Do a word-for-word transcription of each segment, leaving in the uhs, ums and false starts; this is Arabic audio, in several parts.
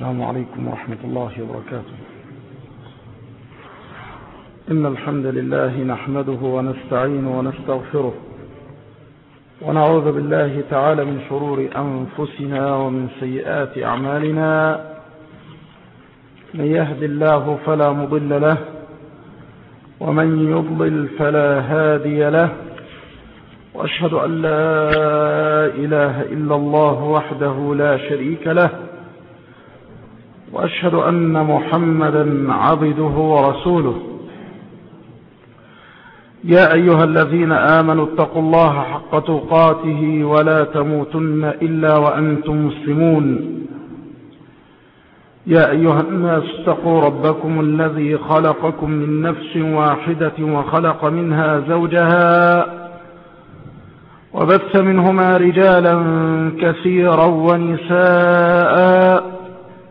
السلام عليكم ورحمة الله وبركاته. إن الحمد لله نحمده ونستعينه ونستغفره ونعوذ بالله تعالى من شرور أنفسنا ومن سيئات أعمالنا. من يهد الله فلا مضل له ومن يضلل فلا هادي له، وأشهد أن لا إله إلا الله وحده لا شريك له، وأشهد أن محمدا عبده ورسوله. يا أيها الذين آمنوا اتقوا الله حق تقاته ولا تموتن إلا وأنتم مسلمون. يا أيها الناس اتقوا ربكم الذي خلقكم من نفس واحدة وخلق منها زوجها وبث منهما رجالا كثيرا ونساء،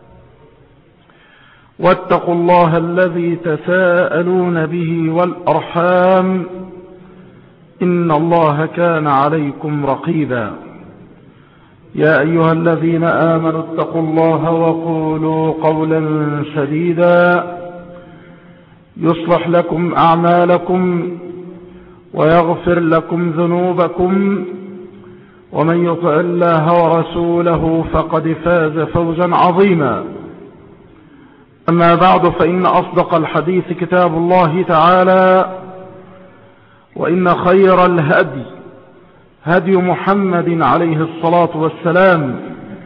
واتقوا الله الذي تساءلون به والأرحام إن الله كان عليكم رقيبا. يا أيها الذين آمنوا اتقوا الله وقولوا قولا سديدا يصلح لكم أعمالكم ويغفر لكم ذنوبكم، ومن يطع الله ورسوله فقد فاز فوزا عظيما. أما بعد، فإن أصدق الحديث كتاب الله تعالى، وإن خير الهدي هدي محمد عليه الصلاة والسلام،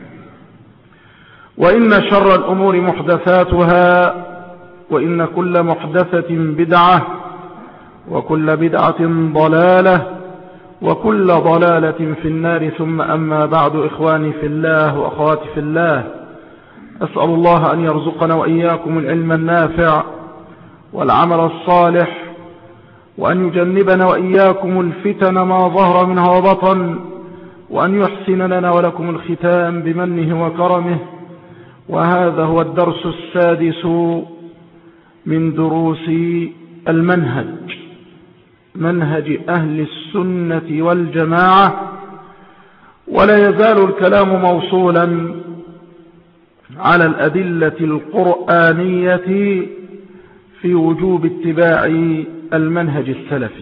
وإن شر الأمور محدثاتها، وإن كل محدثة بدعة، وكل بدعة ضلالة، وكل ضلالة في النار. ثم أما بعد، إخواني في الله وأخواتي في الله، أسأل الله أن يرزقنا وإياكم العلم النافع والعمل الصالح، وأن يجنبنا وإياكم الفتن ما ظهر منها وبطن، وأن يحسن لنا ولكم الختام بمنه وكرمه. وهذا هو الدرس السادس من دروس المنهج، منهج أهل السنة والجماعة، ولا يزال الكلام موصولا على الأدلة القرآنية في وجوب اتباع المنهج السلفي.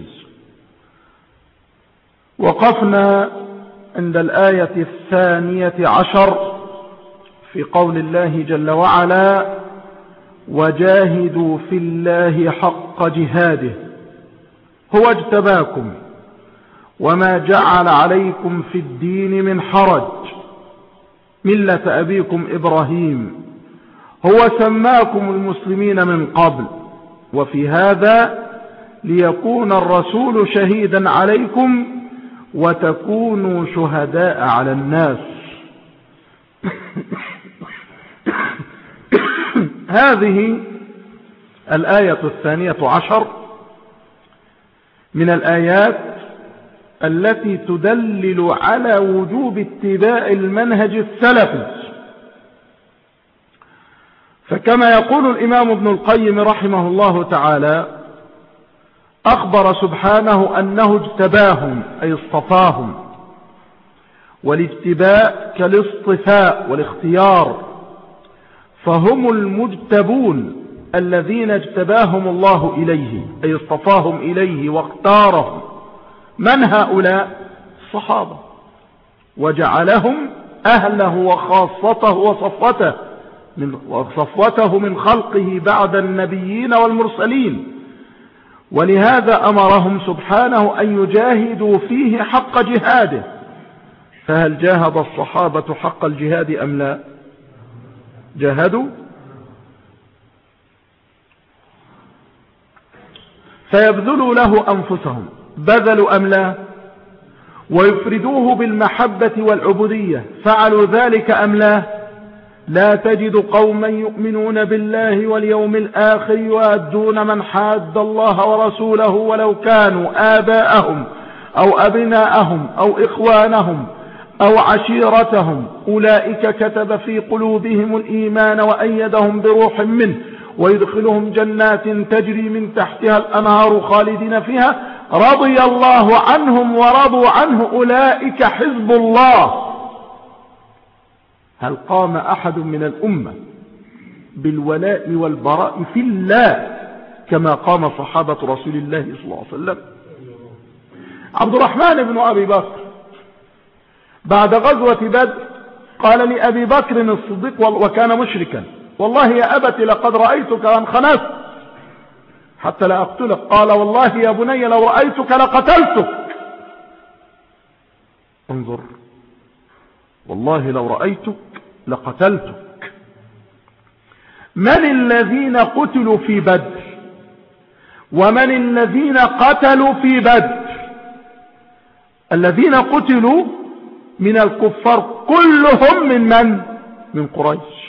وقفنا عند الآية الثانية عشر في قول الله جل وعلا: وجاهدوا في الله حق جهاده هو اجتباكم وما جعل عليكم في الدين من حرج ملة أبيكم إبراهيم هو سماكم المسلمين من قبل وفي هذا ليكون الرسول شهيدا عليكم وتكونوا شهداء على الناس. هذه الآية الثانية عشر من الآيات التي تدلل على وجوب اتباع المنهج السلفي. فكما يقول الإمام ابن القيم رحمه الله تعالى: أخبر سبحانه أنه اجتباهم أي اصطفاهم، والاجتباء كالاصطفاء والاختيار، فهم المجتبون الذين اجتباهم الله إليه أي اصطفاهم إليه واختارهم. من هؤلاء؟ الصحابة، وجعلهم أهله وخاصته وصفوته من, وصفوته من خلقه بعد النبيين والمرسلين. ولهذا أمرهم سبحانه أن يجاهدوا فيه حق جهاده. فهل جاهد الصحابة حق الجهاد أم لا؟ جاهدوا، فيبذلوا له أنفسهم، بذلوا أم لا؟ ويفردوه بالمحبة والعبودية، فعلوا ذلك أم لا؟ لا تجد قوما يؤمنون بالله واليوم الآخر يؤدون من حاد الله ورسوله ولو كانوا آباءهم أو أبناءهم أو إخوانهم أو عشيرتهم أولئك كتب في قلوبهم الإيمان وأيدهم بروح منه ويدخلهم جنات تجري من تحتها الأنهار خالدين فيها رضي الله عنهم ورضوا عنه أولئك حزب الله. هل قام أحد من الأمة بالولاء والبراء في الله كما قام صحابة رسول الله صلى الله عليه وسلم. عبد الرحمن بن أبي بكر بعد غزوة بدر قال لأبي بكر الصديق وكان مشركا: والله يا أبت لقد رأيتك وانخنست حتى لا أقتلك. قال: والله يا بني لو رأيتك لقتلتك. انظر، والله لو رأيتك لقتلتك. من الذين قتلوا في بدر ومن الذين قتلوا في بدر؟ الذين قتلوا من الكفار كلهم من من؟ من قريش.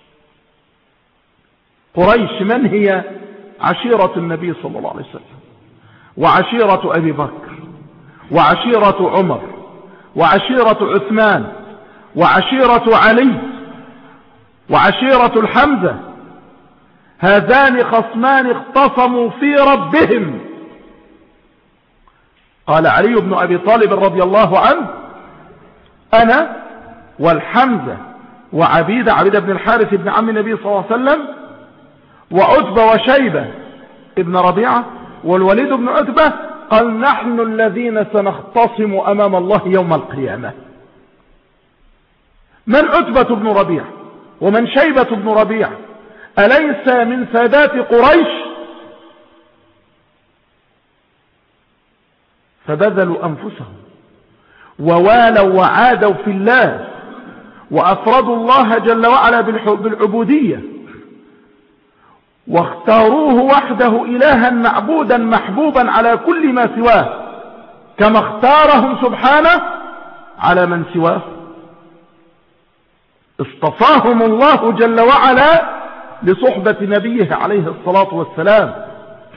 قريش من هي؟ عشيرة النبي صلى الله عليه وسلم، وعشيرة أبي بكر، وعشيرة عمر، وعشيرة عثمان، وعشيرة علي، وعشيرة الحمزة. هذان خصمان اختصموا في ربهم. قال علي بن أبي طالب رضي الله عنه: أنا والحمزة وعبيدة عبيدة بن الحارث بن عم النبي صلى الله عليه وسلم وعتبة وشيبة ابن ربيعة والوليد بن عتبة، قال: نحن الذين سنختصم أمام الله يوم القيامة. من عتبة بن ربيعة ومن شيبة بن ربيعة؟ أليس من سادات قريش؟ فبذلوا أنفسهم ووالوا وعادوا في الله وأفردوا الله جل وعلا بالعبودية واختاروه وحده إلها معبودا محبوبا على كل ما سواه، كما اختارهم سبحانه على من سواه. اصطفاهم الله جل وعلا لصحبة نبيه عليه الصلاة والسلام،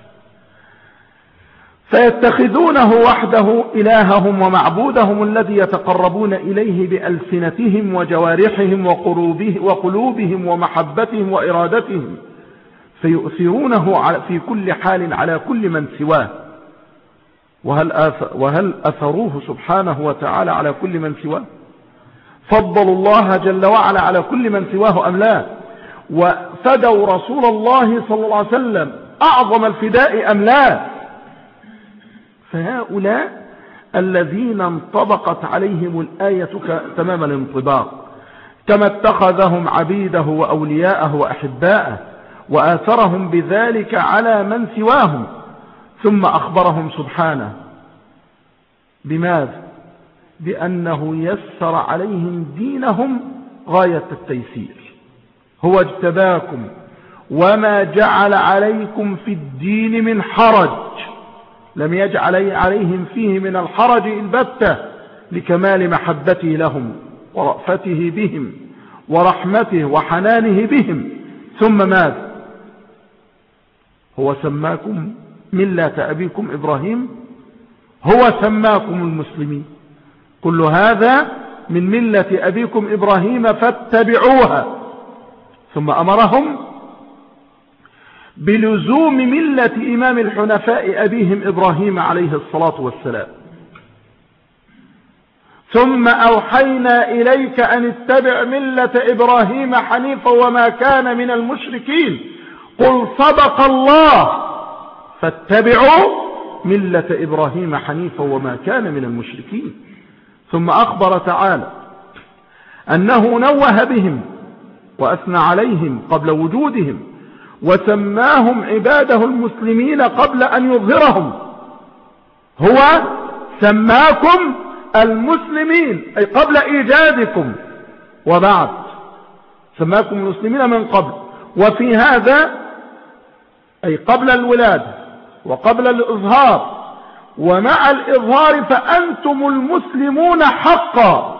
فيتخذونه وحده إلههم ومعبودهم الذي يتقربون إليه بألسنتهم وجوارحهم وقلوبهم ومحبتهم وإرادتهم، فيؤثرونه في كل حال على كل من سواه. وهل, وهل أثروه سبحانه وتعالى على كل من سواه؟ فضلوا الله جل وعلا على كل من سواه أم لا؟ وفدوا رسول الله صلى الله عليه وسلم أعظم الفداء أم لا؟ فهؤلاء الذين انطبقت عليهم الآية تمام الانطباق، كما اتخذهم عبيده وأولياءه وأحباءه وآثرهم بذلك على من سواهم، ثم أخبرهم سبحانه بماذا؟ بأنه يسر عليهم دينهم غاية التيسير. هو اجتباكم وما جعل عليكم في الدين من حرج، لم يجعل عليهم فيه من الحرج البتة، لكمال محبته لهم ورأفته بهم ورحمته وحنانه بهم. ثم ماذا؟ هو سماكم ملة أبيكم إبراهيم، هو سماكم المسلمين، كل هذا من ملة أبيكم إبراهيم فاتبعوها. ثم أمرهم بلزوم ملة إمام الحنفاء أبيهم إبراهيم عليه الصلاة والسلام. ثم أوحينا إليك أن اتبع ملة إبراهيم حنيفا وما كان من المشركين، قل صدق الله فاتبعوا ملة إبراهيم حنيفا وما كان من المشركين. ثم أخبر تعالى أنه نوه بهم وأثنى عليهم قبل وجودهم، وسماهم عباده المسلمين قبل أن يظهرهم. هو سماكم المسلمين أي قبل إيجادكم، وبعد سماكم المسلمين من قبل، وفي هذا أي قبل الولادة وقبل الإظهار، ومع الإظهار فأنتم المسلمون حقا،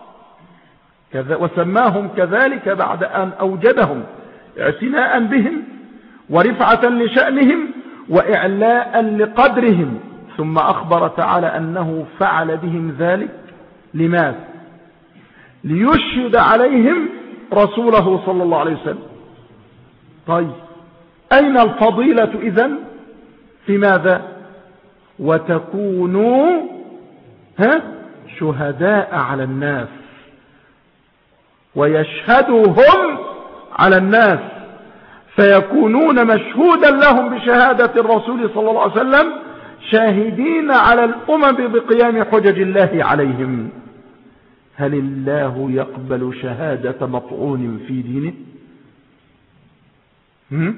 وسماهم كذلك بعد أن أوجدهم اعتناء بهم ورفعة لشأنهم وإعلاء لقدرهم. ثم أخبر تعالى أنه فعل بهم ذلك لماذا؟ ليشهد عليهم رسوله صلى الله عليه وسلم. طيب أين الفضيلة إذن؟ في ماذا؟ وتكونوا ها شهداء على الناس ويشهدوا هم على الناس. فيكونون مشهودا لهم بشهادة الرسول صلى الله عليه وسلم شاهدين على الأمم بقيام حجج الله عليهم. هل الله يقبل شهادة مطعون في دينه؟ هم؟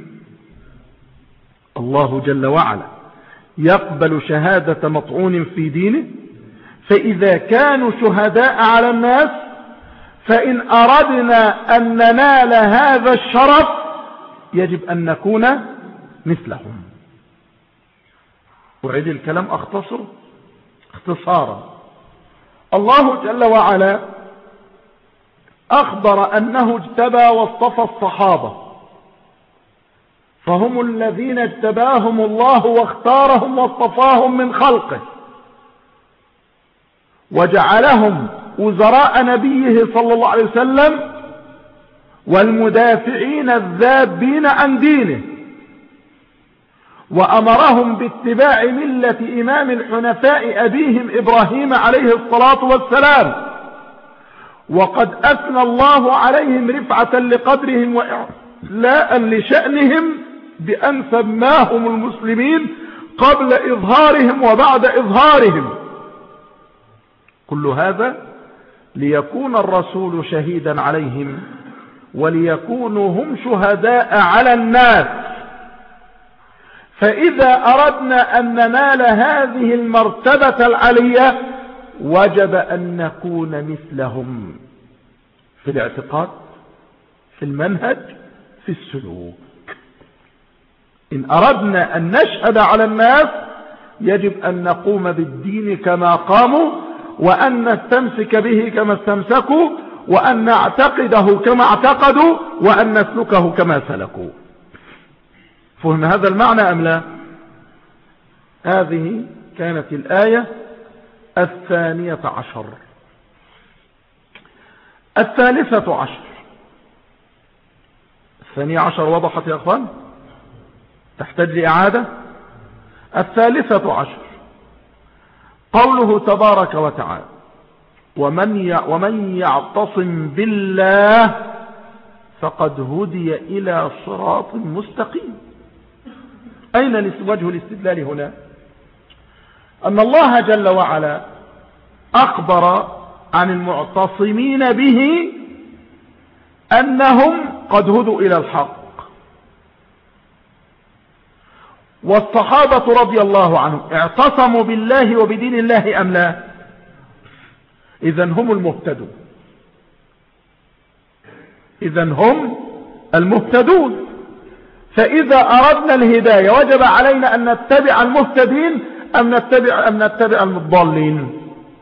الله جل وعلا يقبل شهادة مطعون في دينه. فإذا كانوا شهداء على الناس فإن أردنا أن ننال هذا الشرف يجب أن نكون مثلهم. أعيد الكلام أختصر اختصارا. الله جل وعلا أخبر أنه اجتبى واصطفى الصحابة، فهم الذين اجتباهم الله واختارهم واصطفاهم من خلقه وجعلهم وزراء نبيه صلى الله عليه وسلم والمدافعين الذابين عن دينه، وأمرهم باتباع ملة إمام الحنفاء أبيهم إبراهيم عليه الصلاة والسلام. وقد أثنى الله عليهم رفعة لقدرهم وإعلاء لشأنهم بأن سماهم المسلمين قبل إظهارهم وبعد إظهارهم. كل هذا ليكون الرسول شهيدا عليهم وليكونوا هم شهداء على الناس. فإذا أردنا أن ننال هذه المرتبة العلية وجب أن نكون مثلهم في الاعتقاد، في المنهج، في السلوك. إن أردنا أن نشهد على الناس يجب أن نقوم بالدين كما قاموا، وأن نستمسك به كما استمسكوا، وأن نعتقده كما اعتقدوا، وأن نسلكه كما سلكوا. فهم هذا المعنى أم لا؟ هذه كانت الآية الثانية عشر. الثالثة عشر. الثانية عشر وضحت يا أخوان؟ تحتاج لإعادة. الثالثة عشر قوله تبارك وتعالى ومن ومن يعتصم بالله فقد هدي إلى صراط مستقيم. أين وجه الاستدلال هنا؟ أن الله جل وعلا أخبر عن المعتصمين به أنهم قد هدوا إلى الحق، والصحابة رضي الله عنهم اعتصموا بالله وبدين الله أم لا؟ إذن هم المهتدون. إذن هم المهتدون. فإذا أردنا الهداية وجب علينا أن نتبع المهتدين أم نتبع, أم نتبع الضالين.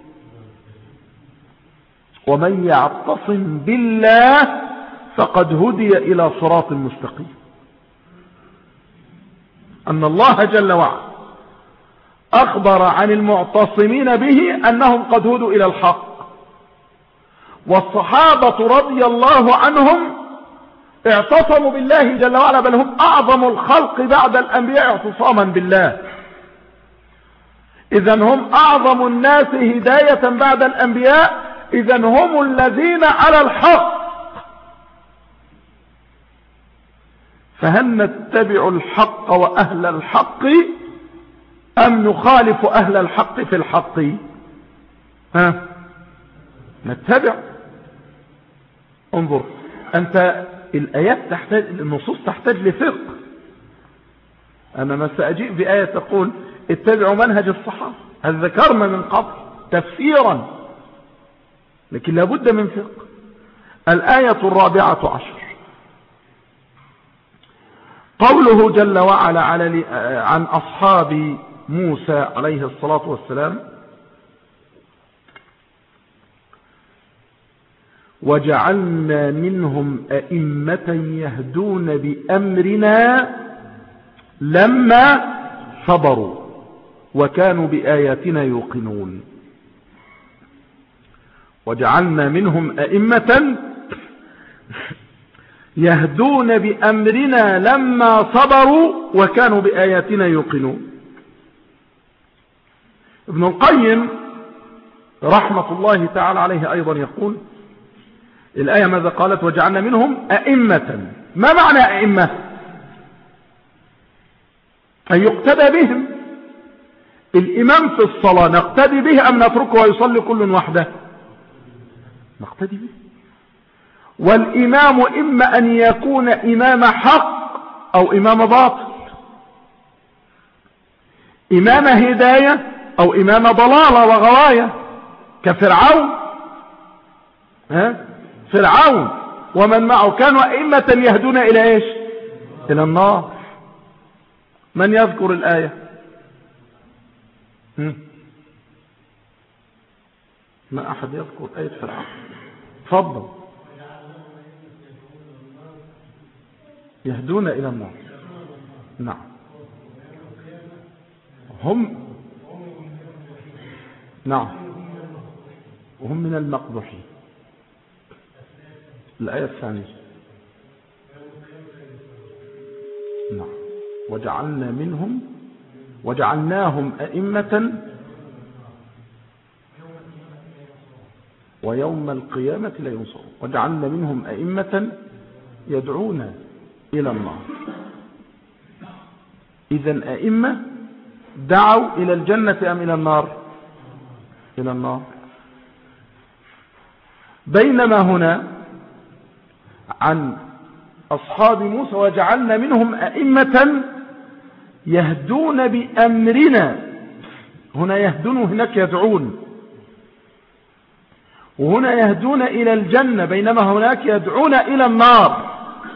ومن يعتصم بالله فقد هدي إلى صراط مستقيم. أن الله جل وعلا أخبر عن المعتصمين به أنهم قد هدوا إلى الحق، والصحابة رضي الله عنهم اعتصموا بالله جل وعلا، بل هم أعظم الخلق بعد الأنبياء اعتصاما بالله. إذن هم أعظم الناس هداية بعد الأنبياء، إذن هم الذين على الحق. فهل نتبع الحق وأهل الحق أم نخالف أهل الحق في الحق؟ ها نتبع. انظر أنت، الآيات تحتاج، النصوص تحتاج لفقه. أنا ما سأجيء بآية تقول اتبعوا منهج الصحابة، هذا ذكرنا من قبل تفسيرا، لكن لابد من فقه. الآية الرابعة عشر قوله جل وعلا على عن أصحاب موسى عليه الصلاة والسلام وجعلنا منهم أئمة يهدون بأمرنا لما صبروا وكانوا بآياتنا يوقنون. وجعلنا منهم أئمة يهدون بأمرنا لما صبروا وكانوا بآياتنا يوقنون. ابن القيم رحمة الله تعالى عليه أيضا يقول الآية ماذا قالت؟ وجعلنا منهم أئمة. ما معنى أئمة؟ أن يقتدى بهم. الإمام في الصلاة نقتدي به أم نتركه ويصلي كل وحده؟ نقتدي به. والإمام إما أن يكون إمام حق أو إمام باطل، إمام هداية أو إمام ضلالة وغواية، كفرعون. ها؟ فرعون ومن معه كانوا أئمة يهدون إلى إيش؟ إلى النار. من يذكر الآية؟ هم؟ ما أحد يذكر آية فرعون. تفضل. يهدون إلى النار. نعم. هم نعم وهم من المقبوحين. الآية الثانية. نعم. وجعلنا منهم وجعلناهم أئمة ويوم القيامة لا ينصرون. وجعلنا منهم أئمة يدعون إلى النار. إذن أئمة دعوا إلى الجنة أم إلى النار؟ إلى النار. بينما هنا عن أصحاب موسى وجعلنا منهم أئمة يهدون بأمرنا. هنا يهدون وهناك يدعون، وهنا يهدون إلى الجنة بينما هناك يدعون إلى النار.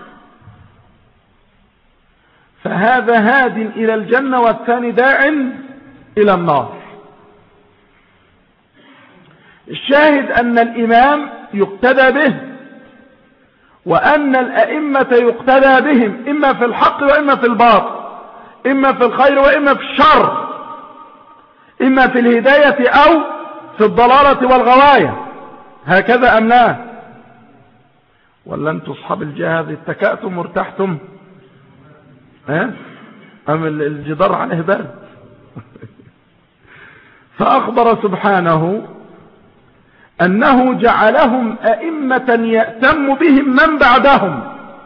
فهذا هاد إلى الجنة والثاني داع إلى النار. الشاهد أن الإمام يقتدى به، وأن الأئمة يقتدى بهم إما في الحق وإما في الباطل، إما في الخير وإما في الشر، إما في الهداية أو في الضلالة والغواية. هكذا أم لا؟ ولا أنتم أصحاب الجهاد اتكأتم وارتحتم؟ ها؟ أم الجدار عليه برد؟ فأخبر سبحانه أنه جعلهم أئمة يأتم بهم من بعدهم.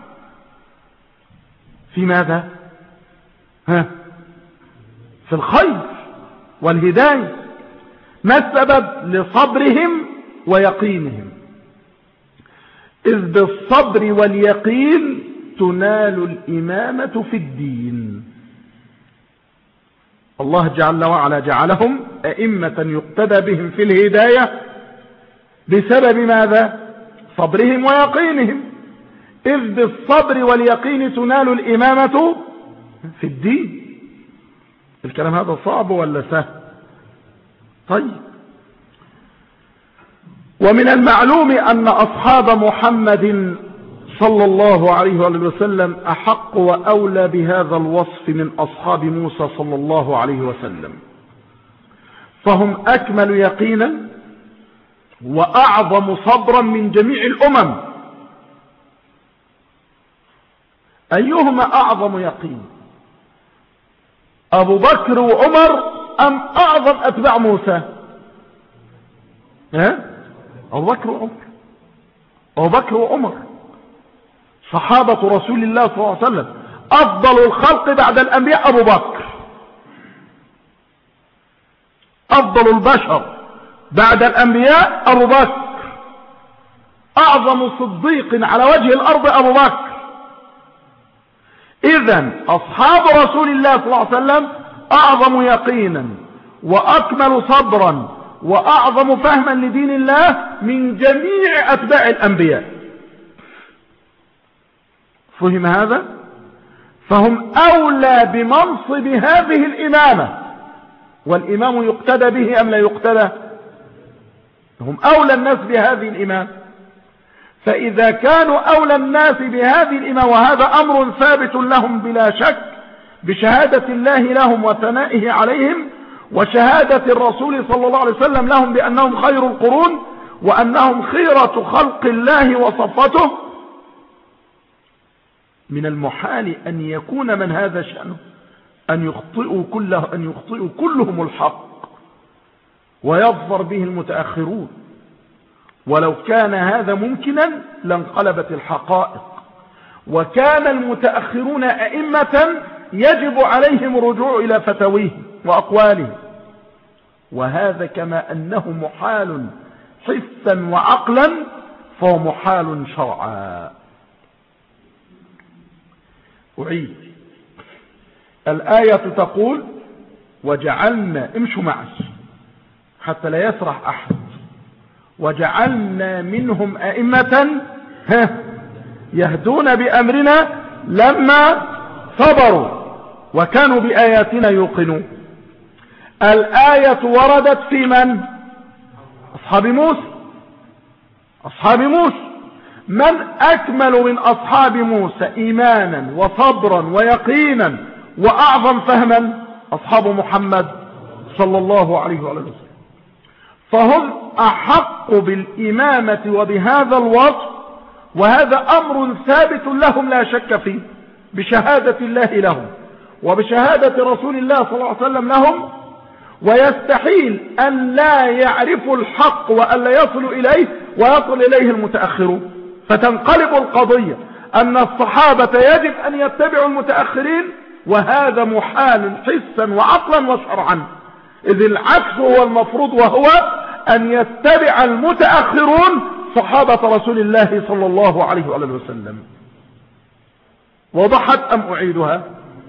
في ماذا؟ ها؟ في الخير والهداية. ما السبب؟ لصبرهم ويقينهم. إذ بالصبر واليقين تنال الإمامة في الدين. الله جل وعلا جعلهم أئمة يقتدى بهم في الهداية بسبب ماذا؟ صبرهم ويقينهم. إذ بالصبر واليقين تنال الإمامة في الدين. الكلام هذا صعب ولا سهل؟ طيب. ومن المعلوم أن أصحاب محمد صلى الله عليه وآله وسلم أحق وأولى بهذا الوصف من أصحاب موسى صلى الله عليه وسلم، فهم أكمل يقينا وأعظم صبرا من جميع الأمم. أيهما أعظم يقين، أبو بكر وعمر أم أعظم أتباع موسى؟ ها؟ أبو بكر وعمر. أبو بكر وعمر صحابة رسول الله صلى الله عليه وسلم. أفضل الخلق بعد الأنبياء أبو بكر. أفضل البشر بعد الأنبياء أبو بكر. أعظم صديق على وجه الأرض أبو بكر. إذن أصحاب رسول الله صلى الله عليه وسلم أعظم يقينا وأكمل صبرا وأعظم فهما لدين الله من جميع أتباع الأنبياء. فهم هذا؟ فهم أولى بمنصب هذه الإمامة. والإمام يقتدى به أم لا يقتدى؟ هم أولى الناس بهذه الإمامة. فإذا كانوا أولى الناس بهذه الإمامة، وهذا أمر ثابت لهم بلا شك بشهادة الله لهم وثنائه عليهم، وشهادة الرسول صلى الله عليه وسلم لهم بأنهم خير القرون وأنهم خيرة خلق الله وصفته، من المحال أن يكون من هذا شأنه أن يخطئوا كله أن يخطئوا كلهم الحق ويظفر به المتأخرون. ولو كان هذا ممكنا لانقلبت الحقائق، وكان المتأخرون أئمة يجب عليهم الرجوع إلى فتاويهم وأقوالهم، وهذا كما أنه محال حسا وعقلا فهو محال شرعا. أعيد الآية تقول وجعلنا، امشوا معي حتى لا يسرح أحد، وجعلنا منهم أئمة يهدون بأمرنا لما صبروا وكانوا بآياتنا يوقنون. الآية وردت في من؟ أصحاب موسى. أصحاب موسى من أكمل من أصحاب موسى إيمانا وصبرا ويقينا وأعظم فهما؟ أصحاب محمد صلى الله عليه وسلم. فهم أحق بالإمامة وبهذا الوصف، وهذا أمر ثابت لهم لا شك فيه بشهادة الله لهم وبشهادة رسول الله صلى الله عليه وسلم لهم، ويستحيل أن لا يعرفوا الحق وأن لا يصلوا إليه ويصل إليه المتأخرون، فتنقلب القضية أن الصحابة يجب أن يتبعوا المتأخرين، وهذا محال حسا وعقلا وشرعا، إذ العكس هو المفروض، وهو أن يتبع المتأخرون صحابة رسول الله صلى الله عليه وآله وسلم. وضحت أم أعيدها؟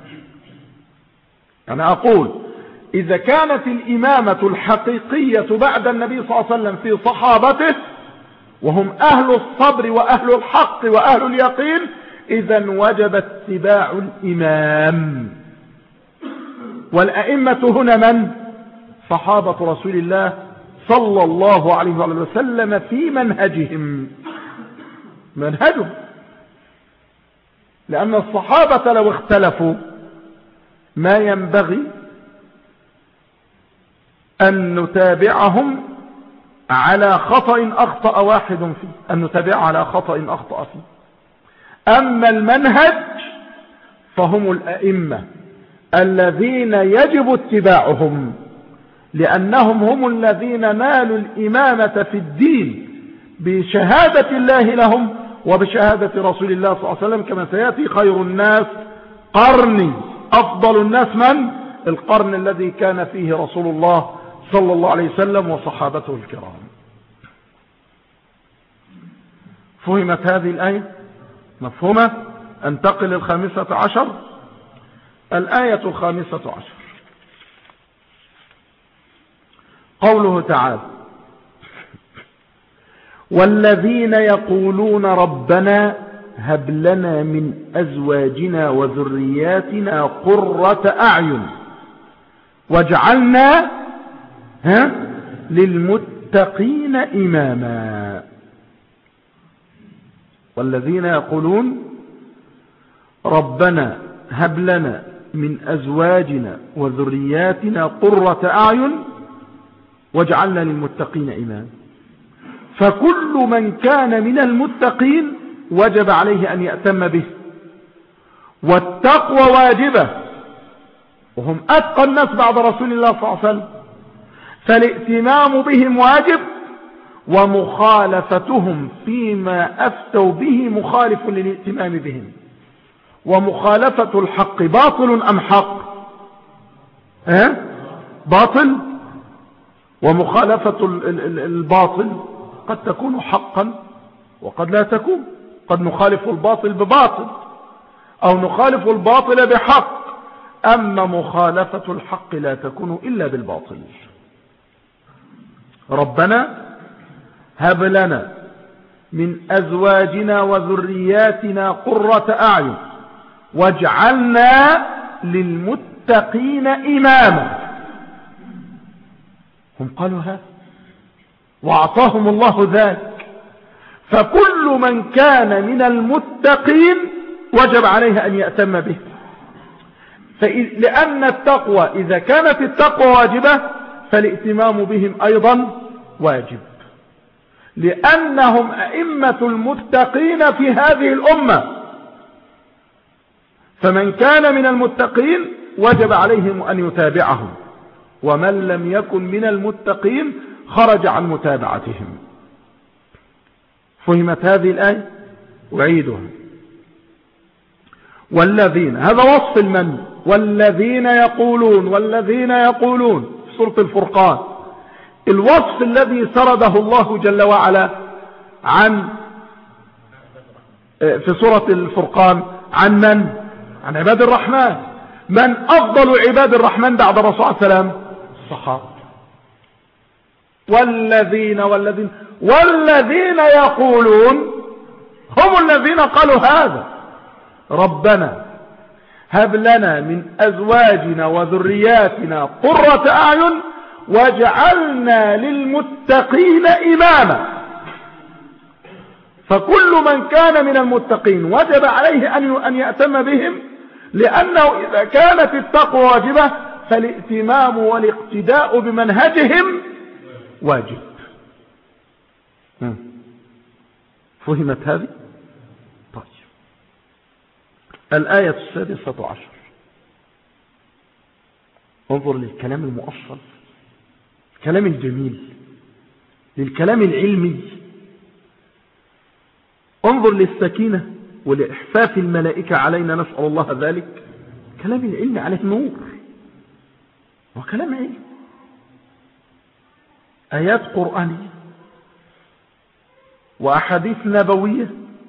أنا أقول إذا كانت الإمامة الحقيقية بعد النبي صلى الله عليه وسلم في صحابته وهم أهل الصبر وأهل الحق وأهل اليقين، إذا وجب اتباع الإمام. والأئمة هنا من؟ صحابة رسول الله صلى الله عليه وسلم في منهجهم منهجهم لأن الصحابة لو اختلفوا ما ينبغي أن نتابعهم على خطأ أخطأ واحد فيه، أن نتابعه على خطأ أخطأ فيه. أما المنهج فهم الأئمة الذين يجب اتباعهم، لأنهم هم الذين نالوا الإمامة في الدين بشهادة الله لهم وبشهادة رسول الله صلى الله عليه وسلم، كما سيأتي خير الناس قرني، أفضل الناس من؟ القرن الذي كان فيه رسول الله صلى الله عليه وسلم وصحابته الكرام. فهمت هذه الآية؟ مفهومة؟ انتقل الخامسة عشر. الآية الخامسة عشر قوله تعالى والذين يقولون ربنا هب لنا من أزواجنا وذرياتنا قرة أعين واجعلنا ها للمتقين إماما. والذين يقولون ربنا هب لنا من أزواجنا وذرياتنا قرة أعين واجعلنا للمتقين إماما. فكل من كان من المتقين وجب عليه أن يأتم به، والتقوى واجبة، وهم أتقى الناس بعد رسول الله صلى الله عليه وسلم، فالائتمام بهم واجب، ومخالفتهم فيما أفتوا به مخالف للائتمام بهم. ومخالفة الحق باطل أم حق؟ ها؟ باطل. ومخالفة الباطل قد تكون حقا وقد لا تكون، قد نخالف الباطل بباطل أو نخالف الباطل بحق، أما مخالفة الحق لا تكون إلا بالباطل. ربنا هب لنا من أزواجنا وذرياتنا قرة أعين واجعلنا للمتقين إماما. هم قالوا هذا وأعطاهم الله ذلك. فكل من كان من المتقين وجب عليه أن يأتم به، لأن التقوى إذا كانت التقوى واجبة فالائتمام بهم أيضا واجب، لأنهم أئمة المتقين في هذه الأمة. فمن كان من المتقين وجب عليهم أن يتابعهم، ومن لم يكن من المتقين خرج عن متابعتهم. فهمت هذه الآية؟ أعيدها. والذين، هذا وصف المن والذين يقولون والذين يقولون في سورة الفرقان. الوصف الذي سرده الله جل وعلا عن في سورة الفرقان عن من؟ عن عباد الرحمن. من أفضل عباد الرحمن بعد الرسول عليه السلام؟ الصحابة. والذين والذين والذين يقولون هم الذين قالوا هذا: ربنا هب لنا من أزواجنا وذرياتنا قرة أعين واجعلنا للمتقين إماما. فكل من كان من المتقين وجب عليه أن يأتم بهم، لأنه إذا كانت التقوى واجبة فالائتمام والاقتداء بمنهجهم واجب. فهمت هذه؟ طيب. الآية السادسة عشر. انظر للكلام المؤصل، الكلام الجميل، للكلام العلمي. انظر للسكينة ولإحفاف الملائكة علينا، نسأل الله ذلك. كلام العلم عليه نور وكلام علم. آيات قرآنية وأحاديث نبوية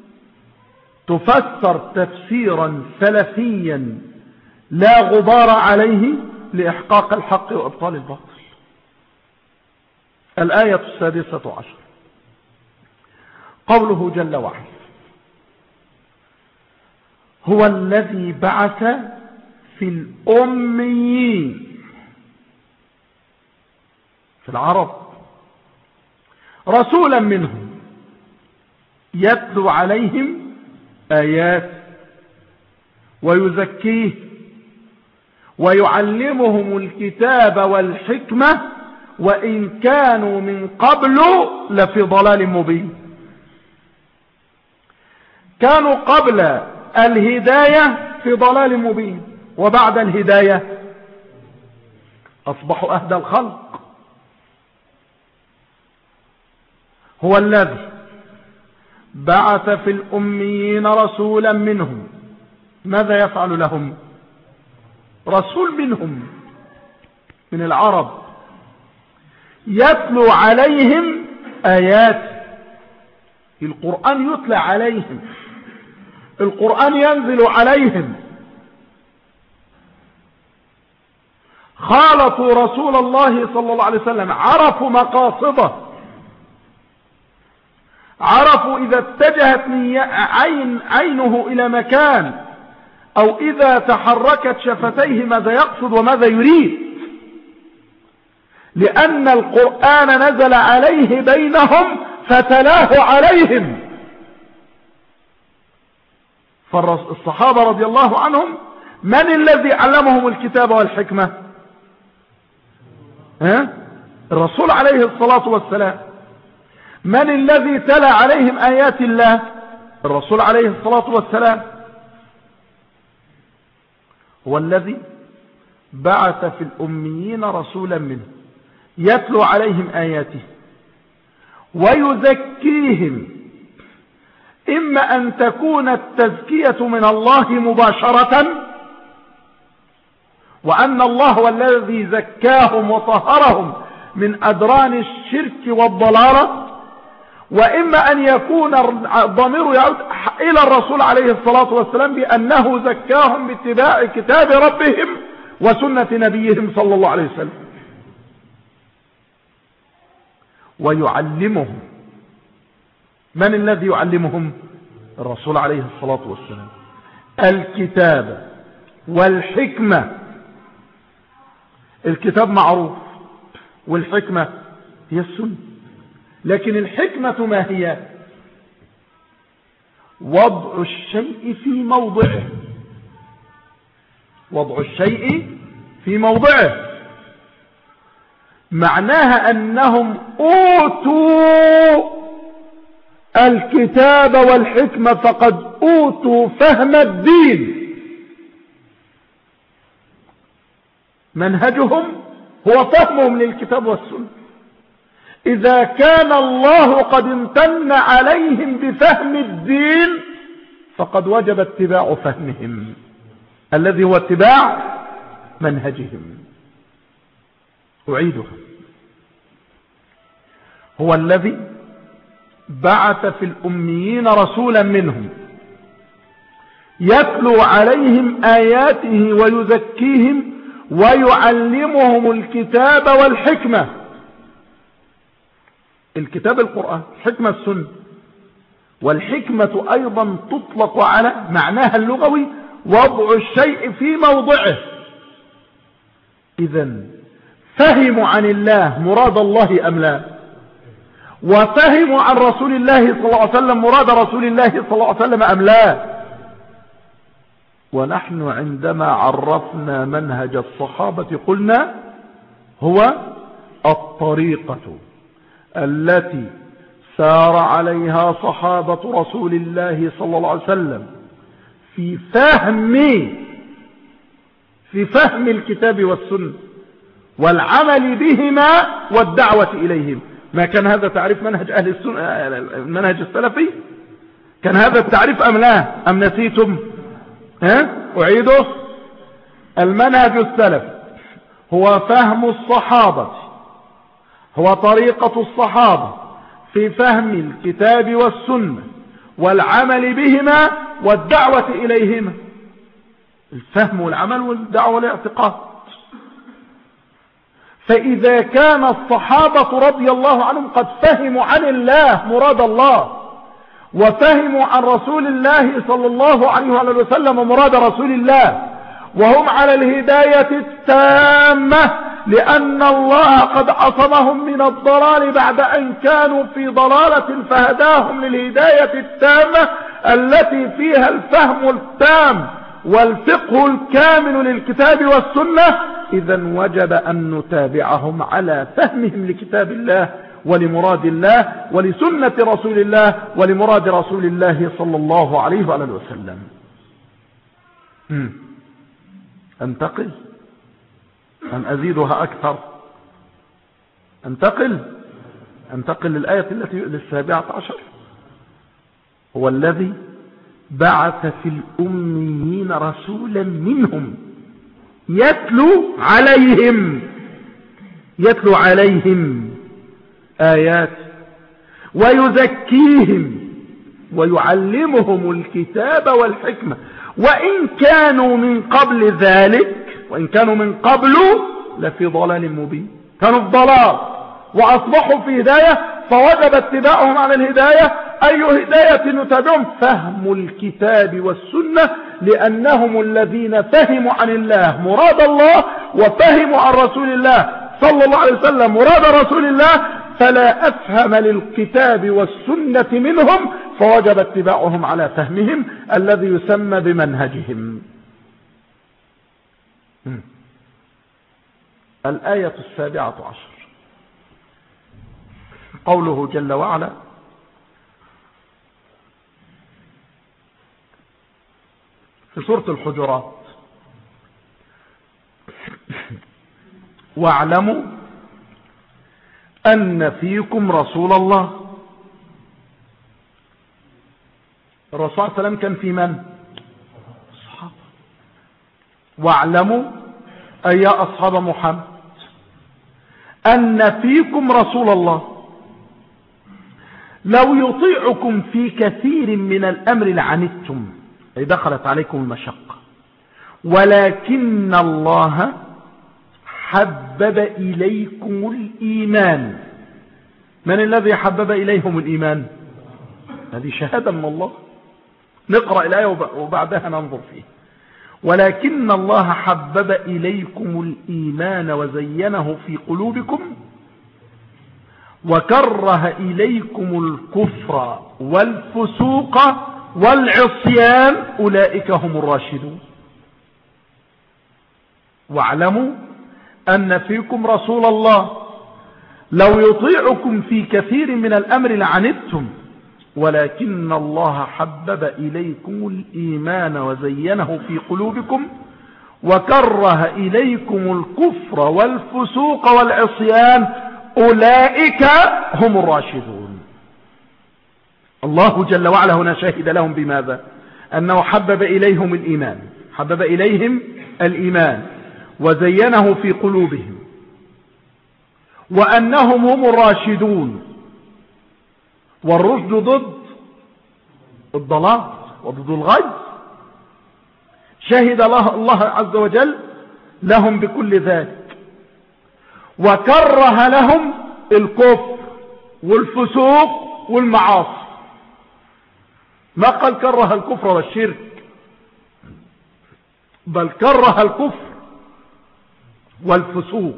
تفسر تفسيرا سلفيا لا غبار عليه لإحقاق الحق وإبطال الباطل. الآية السادسة عشر، قوله جل وعلا: هو الذي بعث في الأميين، في العرب، رسولا منهم يتلو عليهم آيات ويزكيه ويعلمهم الكتاب والحكمة وإن كانوا من قبل لفي ضلال مبين. كانوا قبل الهداية في ضلال مبين، وبعد الهداية أصبحوا أهدى الخلق. هو الذي بعث في الأميين رسولا منهم. ماذا يفعل لهم؟ رسول منهم، من العرب، يتلو عليهم آيات. القرآن يتلى عليهم، القرآن ينزل عليهم. خالطوا رسول الله صلى الله عليه وسلم، عرفوا مقاصده، عرفوا إذا اتجهت عين عينه إلى مكان أو إذا تحركت شفتيه ماذا يقصد وماذا يريد، لأن القرآن نزل عليه بينهم فتلاه عليهم. فالصحابة رضي الله عنهم من الذي علمهم الكتاب والحكمة؟ ها؟ الرسول عليه الصلاة والسلام. من الذي تلا عليهم آيات الله؟ الرسول عليه الصلاة والسلام. هو الذي بعث في الأميين رسولا منه يتلو عليهم آياته ويزكيهم. إما أن تكون التزكية من الله مباشرة، وأن الله هو الذي زكاهم وطهرهم من أدران الشرك والضلالة، وإما أن يكون الضمير يعود إلى الرسول عليه الصلاة والسلام بأنه زكاهم باتباع كتاب ربهم وسنة نبيهم صلى الله عليه وسلم. ويعلمهم. من الذي يعلمهم؟ الرسول عليه الصلاة والسلام. الكتاب والحكمة. الكتاب معروف والحكمة هي السنة، لكن الحكمة ما هي؟ وضع الشيء في موضعه. وضع الشيء في موضعه معناها أنهم أوتوا الكتاب والحكمة، فقد أوتوا فهم الدين. منهجهم هو فهمهم للكتاب والسنة. إذا كان الله قد امتن عليهم بفهم الدين فقد وجب اتباع فهمهم. الذي هو اتباع منهجهم. أعيدها: هو الذي بعث في الأميين رسولا منهم يتلو عليهم آياته ويزكيهم ويعلمهم الكتاب والحكمة. الكتاب القرآن، الحكمة السنة، والحكمة أيضا تطلق على معناها اللغوي وضع الشيء في موضعه. إذن فهموا عن الله مراد الله أم لا؟ وفهموا عن رسول الله صلى الله عليه وسلم مراد رسول الله صلى الله عليه وسلم أم لا؟ ونحن عندما عرفنا منهج الصحابة قلنا هو الطريقة التي سار عليها صحابة رسول الله صلى الله عليه وسلم في فهم في فهم الكتاب والسنة والعمل بهما والدعوة إليهم. ما كان هذا تعريف منهج أهل السنة المنهج السلفي؟ كان هذا التعريف أم لا؟ أم نسيتم؟ ها؟ أعيده: المنهج السلفي هو فهم الصحابة، هو طريقة الصحابة في فهم الكتاب والسنة والعمل بهما والدعوة إليهما. الفهم والعمل والدعوة والاعتقاد. فإذا كان الصحابة رضي الله عنهم قد فهموا عن الله مراد الله وفهموا عن رسول الله صلى الله عليه وسلم مراد رسول الله، وهم على الهداية التامة لأن الله قد عصمهم من الضلال بعد أن كانوا في ضلالة فهداهم للهداية التامة التي فيها الفهم التام والفقه الكامل للكتاب والسنة، إذن وجب أن نتابعهم على فهمهم لكتاب الله ولمراد الله ولسنة رسول الله ولمراد رسول الله صلى الله عليه وآله وسلم. انتقل أم أزيدها أكثر؟ انتقل انتقل للآية التي للسابعة عشر. هو الذي بعث في الأميين رسولا منهم يتلو عليهم يتلو عليهم آيات ويزكيهم ويعلمهم الكتاب والحكمة وإن كانوا من قبل ذلك وإن كانوا من قبل لفي ضلال مبين. كانوا في ضلال وأصبحوا في هداية فوجب اتباعهم على الهداية. أي هداية نتابعهم؟ فهم الكتاب والسنة، لأنهم الذين فهموا عن الله مراد الله وفهموا عن رسول الله صلى الله عليه وسلم مراد رسول الله، فلا أفهم للكتاب والسنة منهم فوجب اتباعهم على فهمهم الذي يسمى بمنهجهم. الآية السابعة عشر قوله جل وعلا: في سورة الحجرات: واعلموا أن فيكم رسول الله. الرسول صلى الله عليه وسلم كان في من؟ الصحابة. واعلموا أي يا أصحاب محمد أن فيكم رسول الله لو يطيعكم في كثير من الأمر لعنتم، أي دخلت عليكم المشقة، ولكن الله حبب إليكم الإيمان. من الذي حبب إليهم الإيمان؟ هذه شهادة من الله. نقرأ الآية وبعدها ننظر فيه. ولكن الله حبب إليكم الإيمان وزينه في قلوبكم وكره إليكم الكفر والفسوق والعصيان أولئك هم الراشدون. واعلموا أن فيكم رسول الله لو يطيعكم في كثير من الأمر لعنتم، ولكن الله حبب إليكم الإيمان وزينه في قلوبكم وكره إليكم الكفر والفسوق والعصيان أولئك هم الراشدون. الله جل وعلا هنا شهد لهم بماذا؟ أنه حبب إليهم الإيمان حبب إليهم الإيمان وزينه في قلوبهم وأنهم هم الراشدون. والرشد ضد الضلال وضد الغي. شهد الله عز وجل لهم بكل ذلك وكره لهم الكفر والفسوق والمعاصي. ما قال كره الكفر والشرك، بل كره الكفر والفسوق.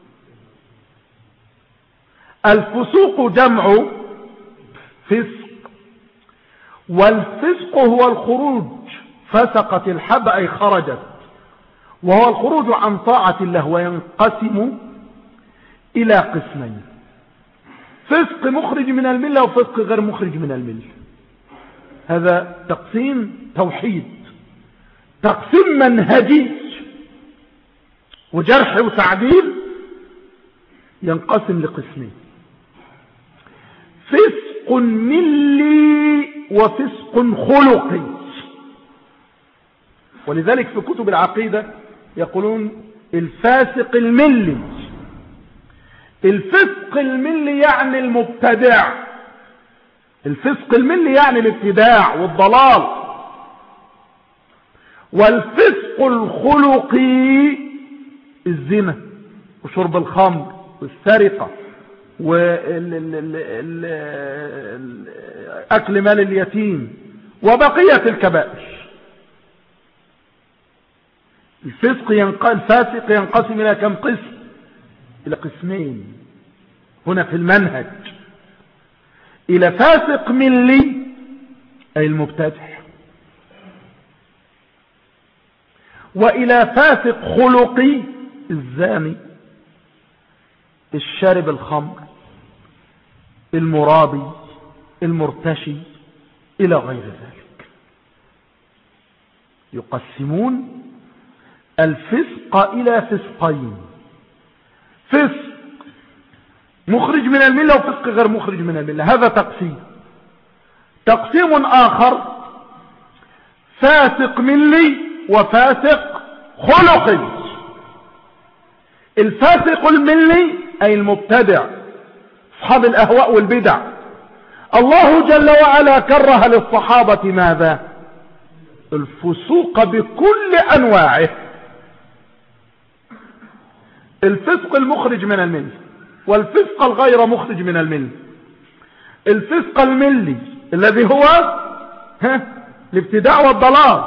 الفسوق جمع فسق، والفسق هو الخروج، فسقت الحب أي خرجت، وهو الخروج عن طاعة الله. وينقسم إلى قسمين: فسق مخرج من الملة وفسق غير مخرج من الملة. هذا تقسيم توحيد. تقسيم منهجي وجرح وتعديل ينقسم لقسمين: فسق ملي وفسق خلقي. ولذلك في كتب العقيدة يقولون الفاسق الملي. الفسق الملي يعني المبتدع، الفسق الملي يعني الابتداع والضلال. والفسق الخلقي الزنا وشرب الخمر والسرقة وأكل مال اليتيم وبقية الكبائر. الفسق الفاسق ينقسم إلى كم قسم؟ إلى قسمين هنا في المنهج: إلى فاسق ملي أي المبتدع، وإلى فاسق خلقي الزاني، الشارب الخمر، المرابي، المرتشي، إلى غير ذلك. يقسمون الفسق إلى فسقين: فسق مخرج من الملة وفسق غير مخرج من الملة. هذا تقسيم. تقسيم آخر: فاسق ملي وفاسق خلقي. الفاسق الملي أي المبتدع، أصحاب الأهواء والبدع. الله جل وعلا كره للصحابة ماذا؟ الفسوق بكل أنواعه. الفسق المخرج من الملة والفسق الغير مخرج من الملة. الفسق الملي الذي هو الابتداع والضلال.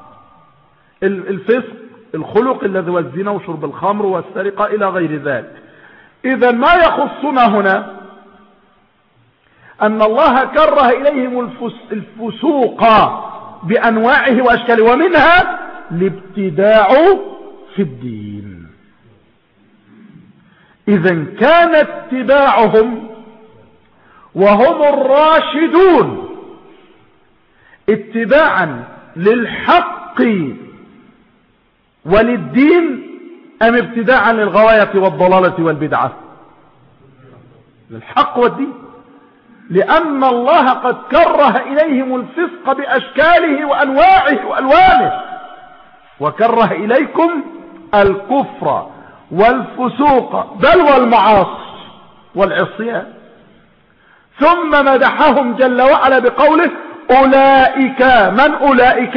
الفسق الخلق الذي هو الزنا وشرب الخمر والسرقة إلى غير ذلك. إذا ما يخصنا هنا أن الله كره إليهم الفسوق بأنواعه وأشكاله، ومنها الابتداع في الدين. إذا كان اتباعهم وهم الراشدون اتباعا للحق وللدين أم ابتداعا للغواية والضلالة والبدعة؟ للحق والدين، لأن الله قد كره إليهم الفسق بأشكاله وأنواعه وألوانه، وكره إليكم الكفر والفسوق بل والمعاصي والعصيان. ثم مدحهم جل وعلا بقوله: أولئك. من أولئك؟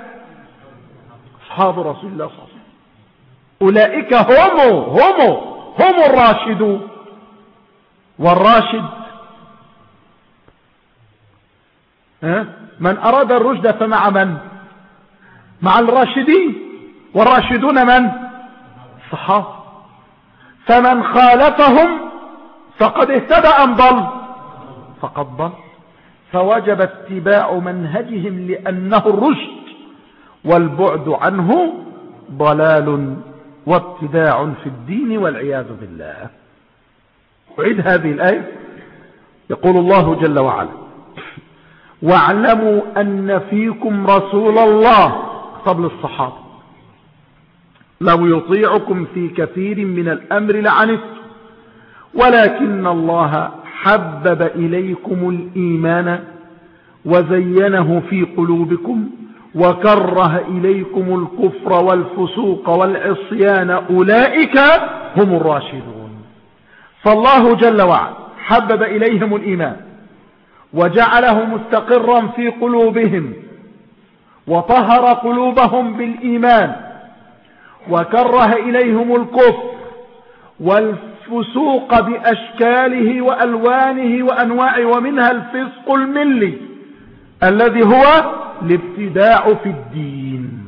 أصحاب رسول الله صلى الله عليه وسلم. أولئك هم هم هم الراشدون. والراشد من أراد الرشد فمع من؟ مع الراشدين. والراشدون من؟ الصحابة. فمن خالفهم فقد اهتدى أم ضل؟ فقد ضل. فوجب اتباع منهجهم لأنه الرشد، والبعد عنه ضلال وابتداع في الدين والعياذ بالله. أعيد هذه الآية. يقول الله جل وعلا: واعلموا أن فيكم رسول الله، قبل الصحابة، لو يطيعكم في كثير من الأمر لعنتم ولكن الله حبب إليكم الإيمان وزينه في قلوبكم وكره إليكم الكفر والفسوق والعصيان أولئك هم الراشدون. فالله جل وعلا حبب إليهم الإيمان وجعله مستقرا في قلوبهم وطهر قلوبهم بالإيمان، وكره إليهم الكفر والفسوق بأشكاله وألوانه وأنواعه، ومنها الفسق الملي الذي هو الابتداع في الدين.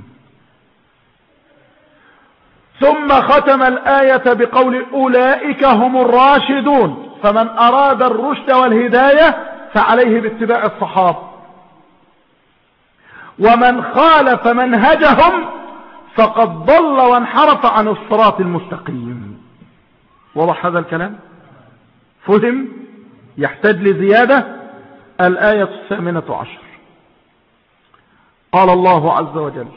ثم ختم الآية بقول أولئك هم الراشدون، فمن أراد الرشد والهداية فعليه باتباع الصحابة، ومن خالف منهجهم فقد ضل وانحرف عن الصراط المستقيم. واضح هذا الكلام؟ فهم؟ يحتاج لزيادة. الآية الثامنة عشر قال الله عز وجل: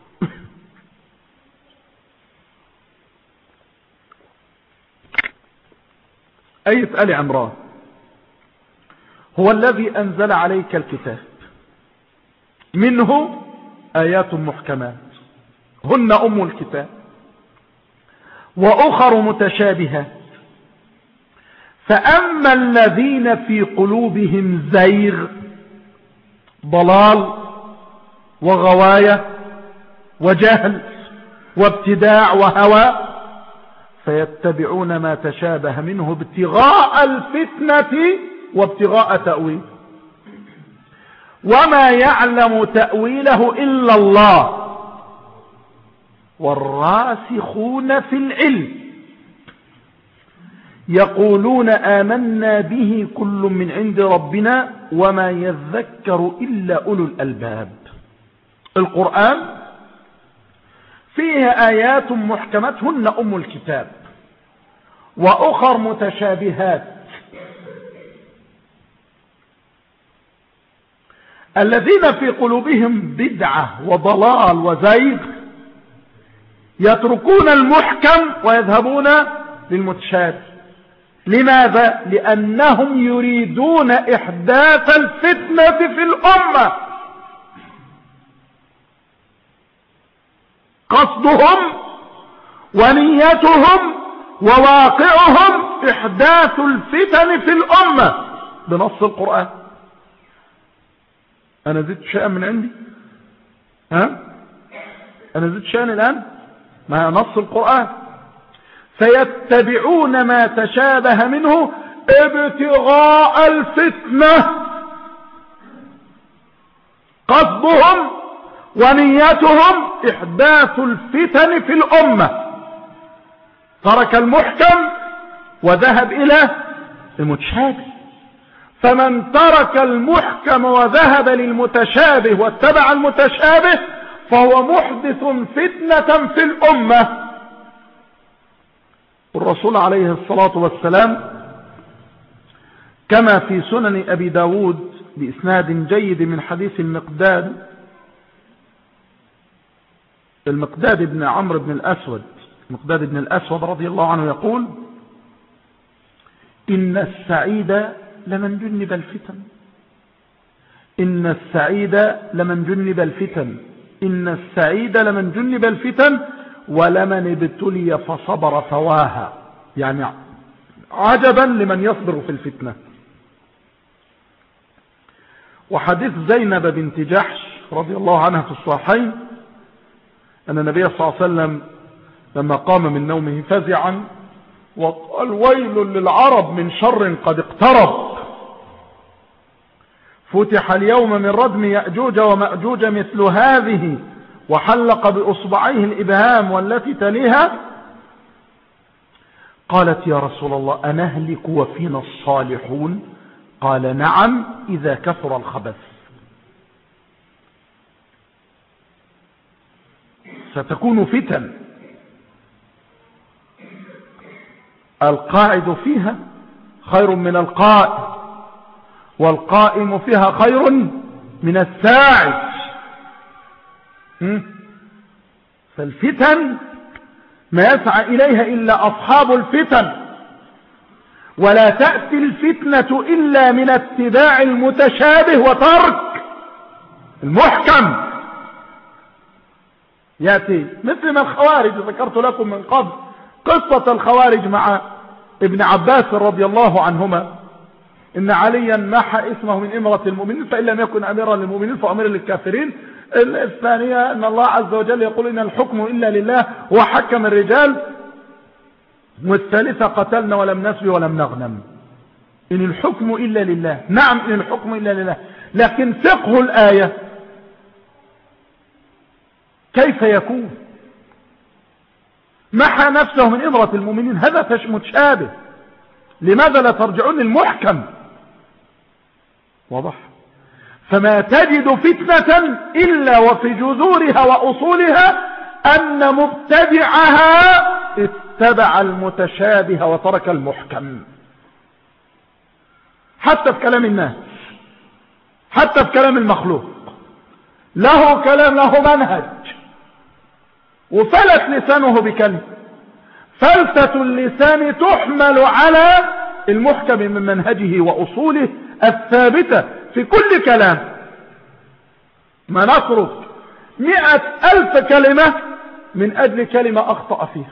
آية آل عمران: هو الذي أنزل عليك الكتاب منه آيات محكمات هن أم الكتاب وأخر متشابهات، فأما الذين في قلوبهم زيغ ضلال وغواية وجهل وابتداع وهوى فيتبعون ما تشابه منه ابتغاء الفتنة وابتغاء تأويل، وما يعلم تأويله إلا الله والراسخون في العلم يقولون آمنا به كل من عند ربنا وما يذكر إلا أولو الألباب. القرآن فيه آيات محكمات هن أم الكتاب وأخر متشابهات. الذين في قلوبهم بدعة وضلال وزيغ يتركون المحكم ويذهبون للمتشابه. لماذا؟ لأنهم يريدون إحداث الفتنة في الأمة، قصدهم ونيتهم وواقعهم إحداث الفتن في الأمة بنص القرآن. أنا زدت شيئا من عندي؟ ها؟ أنا زدت شيئا الآن؟ ما نص القرآن. فيتبعون ما تشابه منه ابتغاء الفتنة، قصدهم ونيتهم إحداث الفتن في الأمة. ترك المحكم وذهب إلى المتشابه. فمن ترك المحكم وذهب للمتشابه واتبع المتشابه فهو محدث فتنة في الأمة. الرسول عليه الصلاة والسلام كما في سنن أبي داود بإسناد جيد من حديث المقداد المقداد بن عمرو بن الأسود المقداد بن الأسود رضي الله عنه يقول: إن السعيد لمن جنب الفتن إن السعيد لمن جنب الفتن إن السعيد لمن جنب الفتن ولمن ابتلي فصبر فواها. يعني عجبا لمن يصبر في الفتنة. وحديث زينب بنت جحش رضي الله عنها في الصحيحين أن النبي صلى الله عليه وسلم لما قام من نومه فزعا وقال: ويل للعرب من شر قد اقترب، فتح اليوم من ردم يأجوج ومأجوج مثل هذه، وحلق بأصبعيه الإبهام والتي تليها. قالت: يا رسول الله أنهلك وفينا الصالحون؟ قال: نعم إذا كثر الخبث. ستكون فتن القاعد فيها خير من القائم، والقائم فيها خير من الساعد. فالفتن ما يسعى إليها إلا أصحاب الفتن، ولا تأتي الفتنة إلا من اتباع المتشابه وترك المحكم. يأتي مثل ما الخوارج ذكرت لكم من قبل قصة الخوارج مع ابن عباس رضي الله عنهما، إن عليا محى اسمه من إمرة المؤمنين فإن لم يكن أميرا للمؤمنين فأمير للكافرين. الثانية أن الله عز وجل يقول إن الحكم إلا لله وحكم الرجال. والثالثة قتلنا ولم نسبي ولم نغنم. إن الحكم إلا لله، نعم إن الحكم إلا لله، لكن فقه الآية كيف يكون؟ محى نفسه من إمرة المؤمنين، هذا متشابه، لماذا لا ترجعون للمحكم؟ واضح؟ فما تجد فتنة إلا وفي جذورها وأصولها أن مبتدعها اتبع المتشابه وترك المحكم، حتى في كلام الناس، حتى في كلام المخلوق، له كلام له منهج وفلت لسانه بكلمة. فلتة اللسان تحمل على المحكم من منهجه وأصوله الثابتة في كل كلام. ما نترك مئة ألف كلمة من أجل كلمة أخطأ فيها.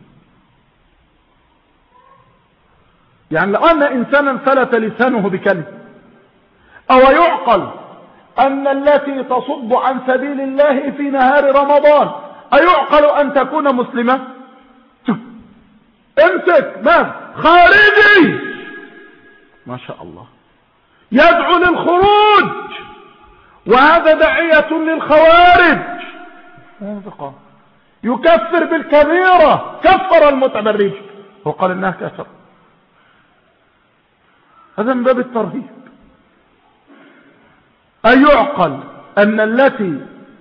يعني لو أن إنسانا فلت لسانه بكلمة، أو يعقل أن التي تصد عن سبيل الله في نهار رمضان أيعقل أن تكون مسلمة؟ امسك من خارجي ما شاء الله يدعو للخروج، وهذا داعية للخوارج، يكفر بالكبيرة، كفر المتبرج وقال انها كافر. هذا من باب الترهيب. أيعقل أن التي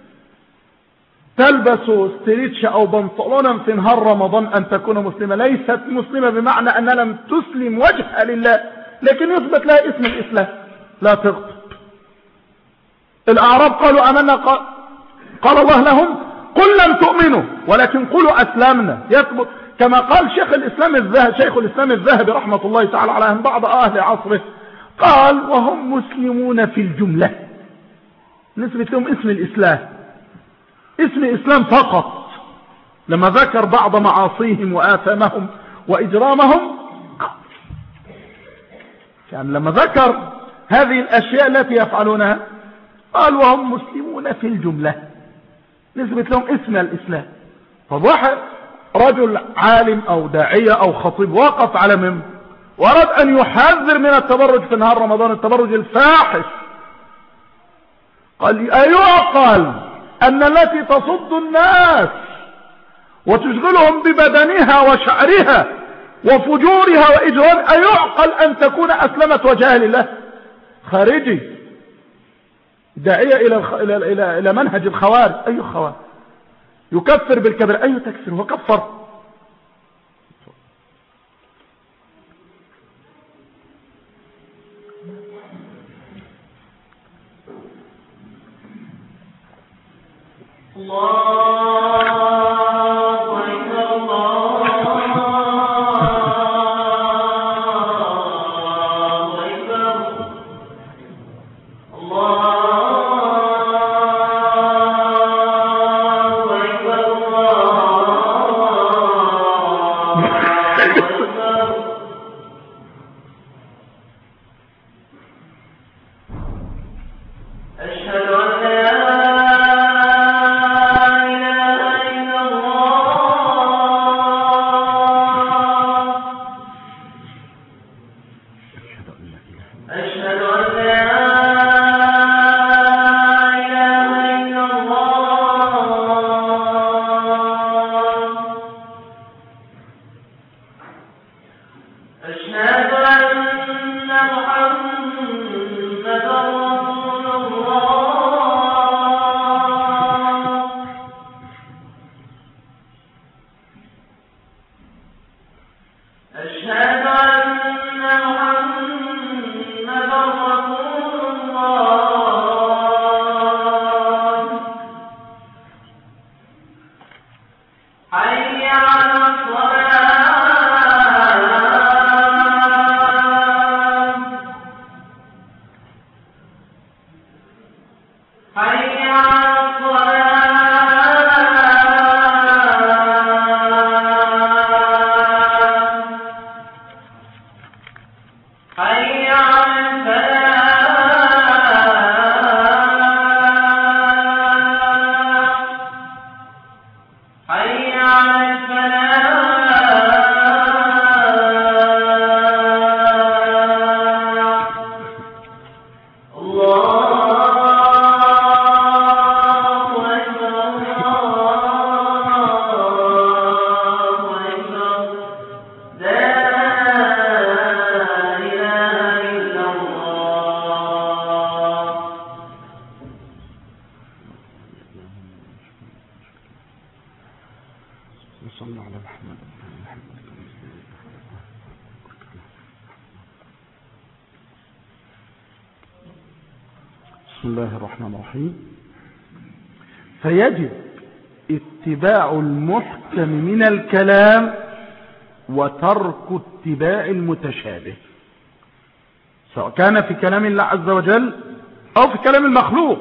تلبس ستريتش أو بنطلونا في نهار رمضان أن تكون مسلمة؟ ليست مسلمة بمعنى أنها لم تسلم وجهها لله، لكن يثبت لها اسم الإسلام، لا تغضب. الأعراب قالوا آمنا، قال, قال الله لهم قل لم تؤمنوا ولكن قولوا أسلمنا. يثبت كما قال شيخ الإسلام الذهبي شيخ الإسلام الذهبي رحمة الله تعالى على بعض أهل عصره، قال وهم مسلمون في الجملة، نسبة لهم اسم الإسلام، اسم الإسلام فقط. لما ذكر بعض معاصيهم وآثامهم وإجرامهم، يعني لما ذكر هذه الأشياء التي يفعلونها قال وهم مسلمون في الجملة، نسبة لهم اسم الإسلام. فواحد رجل عالم أو داعية أو خطيب وقف على منبر وأراد أن يحذر من التبرج في نهار رمضان، التبرج الفاحش، قال أيعقل أن التي تصد الناس وتشغلهم ببدنها وشعرها وفجورها وإجرام أيعقل أن تكون أسلمت وجهها لله؟ خارجي داعية إلى, الخ... إلى... إلى... إلى منهج الخوارج. أي خوارج؟ يكفر بالكبر، أي تكفر وكفر. حي على الصلاة بسم الله الرحمن الرحيم. فيجب اتباع المحكم من الكلام وترك اتباع المتشابه، سواء كان في كلام الله عز وجل أو في كلام المخلوق.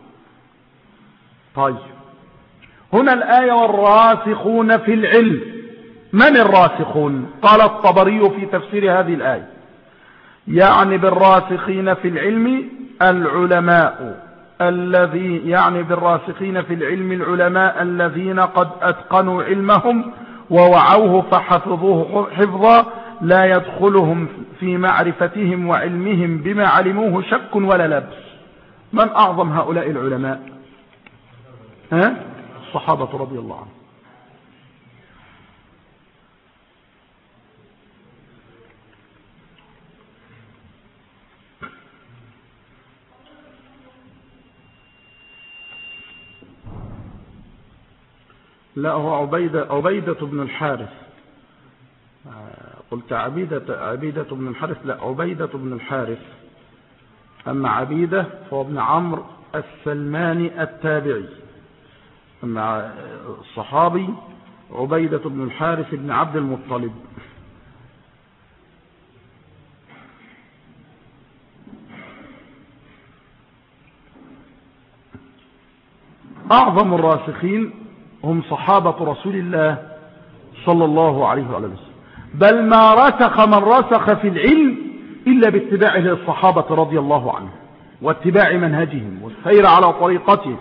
طيب، هنا الآية والراسخون في العلم. من الراسخون؟ قال الطبري في تفسير هذه الآية: يعني بالراسخين في العلم العلماء الذي يعني بالراسخين في العلم العلماء الذين قد أتقنوا علمهم ووعوه فحفظوه حفظا لا يدخلهم في معرفتهم وعلمهم بما علموه شك ولا لبس. من أعظم هؤلاء العلماء؟ ها؟ الصحابة رضي الله عنهم. لا، هو عبيدة, عبيدة بن الحارث. قلت عبيدة, عبيدة بن الحارث، لا، عبيدة بن الحارث. أما عبيدة فهو ابن عمرو السلماني التابعي. أما الصحابي عبيدة بن الحارث بن عبد المطلب. أعظم الراسخين هم صحابة رسول الله صلى الله عليه وسلم، بل ما رسخ من رسخ في العلم إلا باتباعه للصحابة رضي الله عنهم واتباع منهجهم والسير على طريقتهم،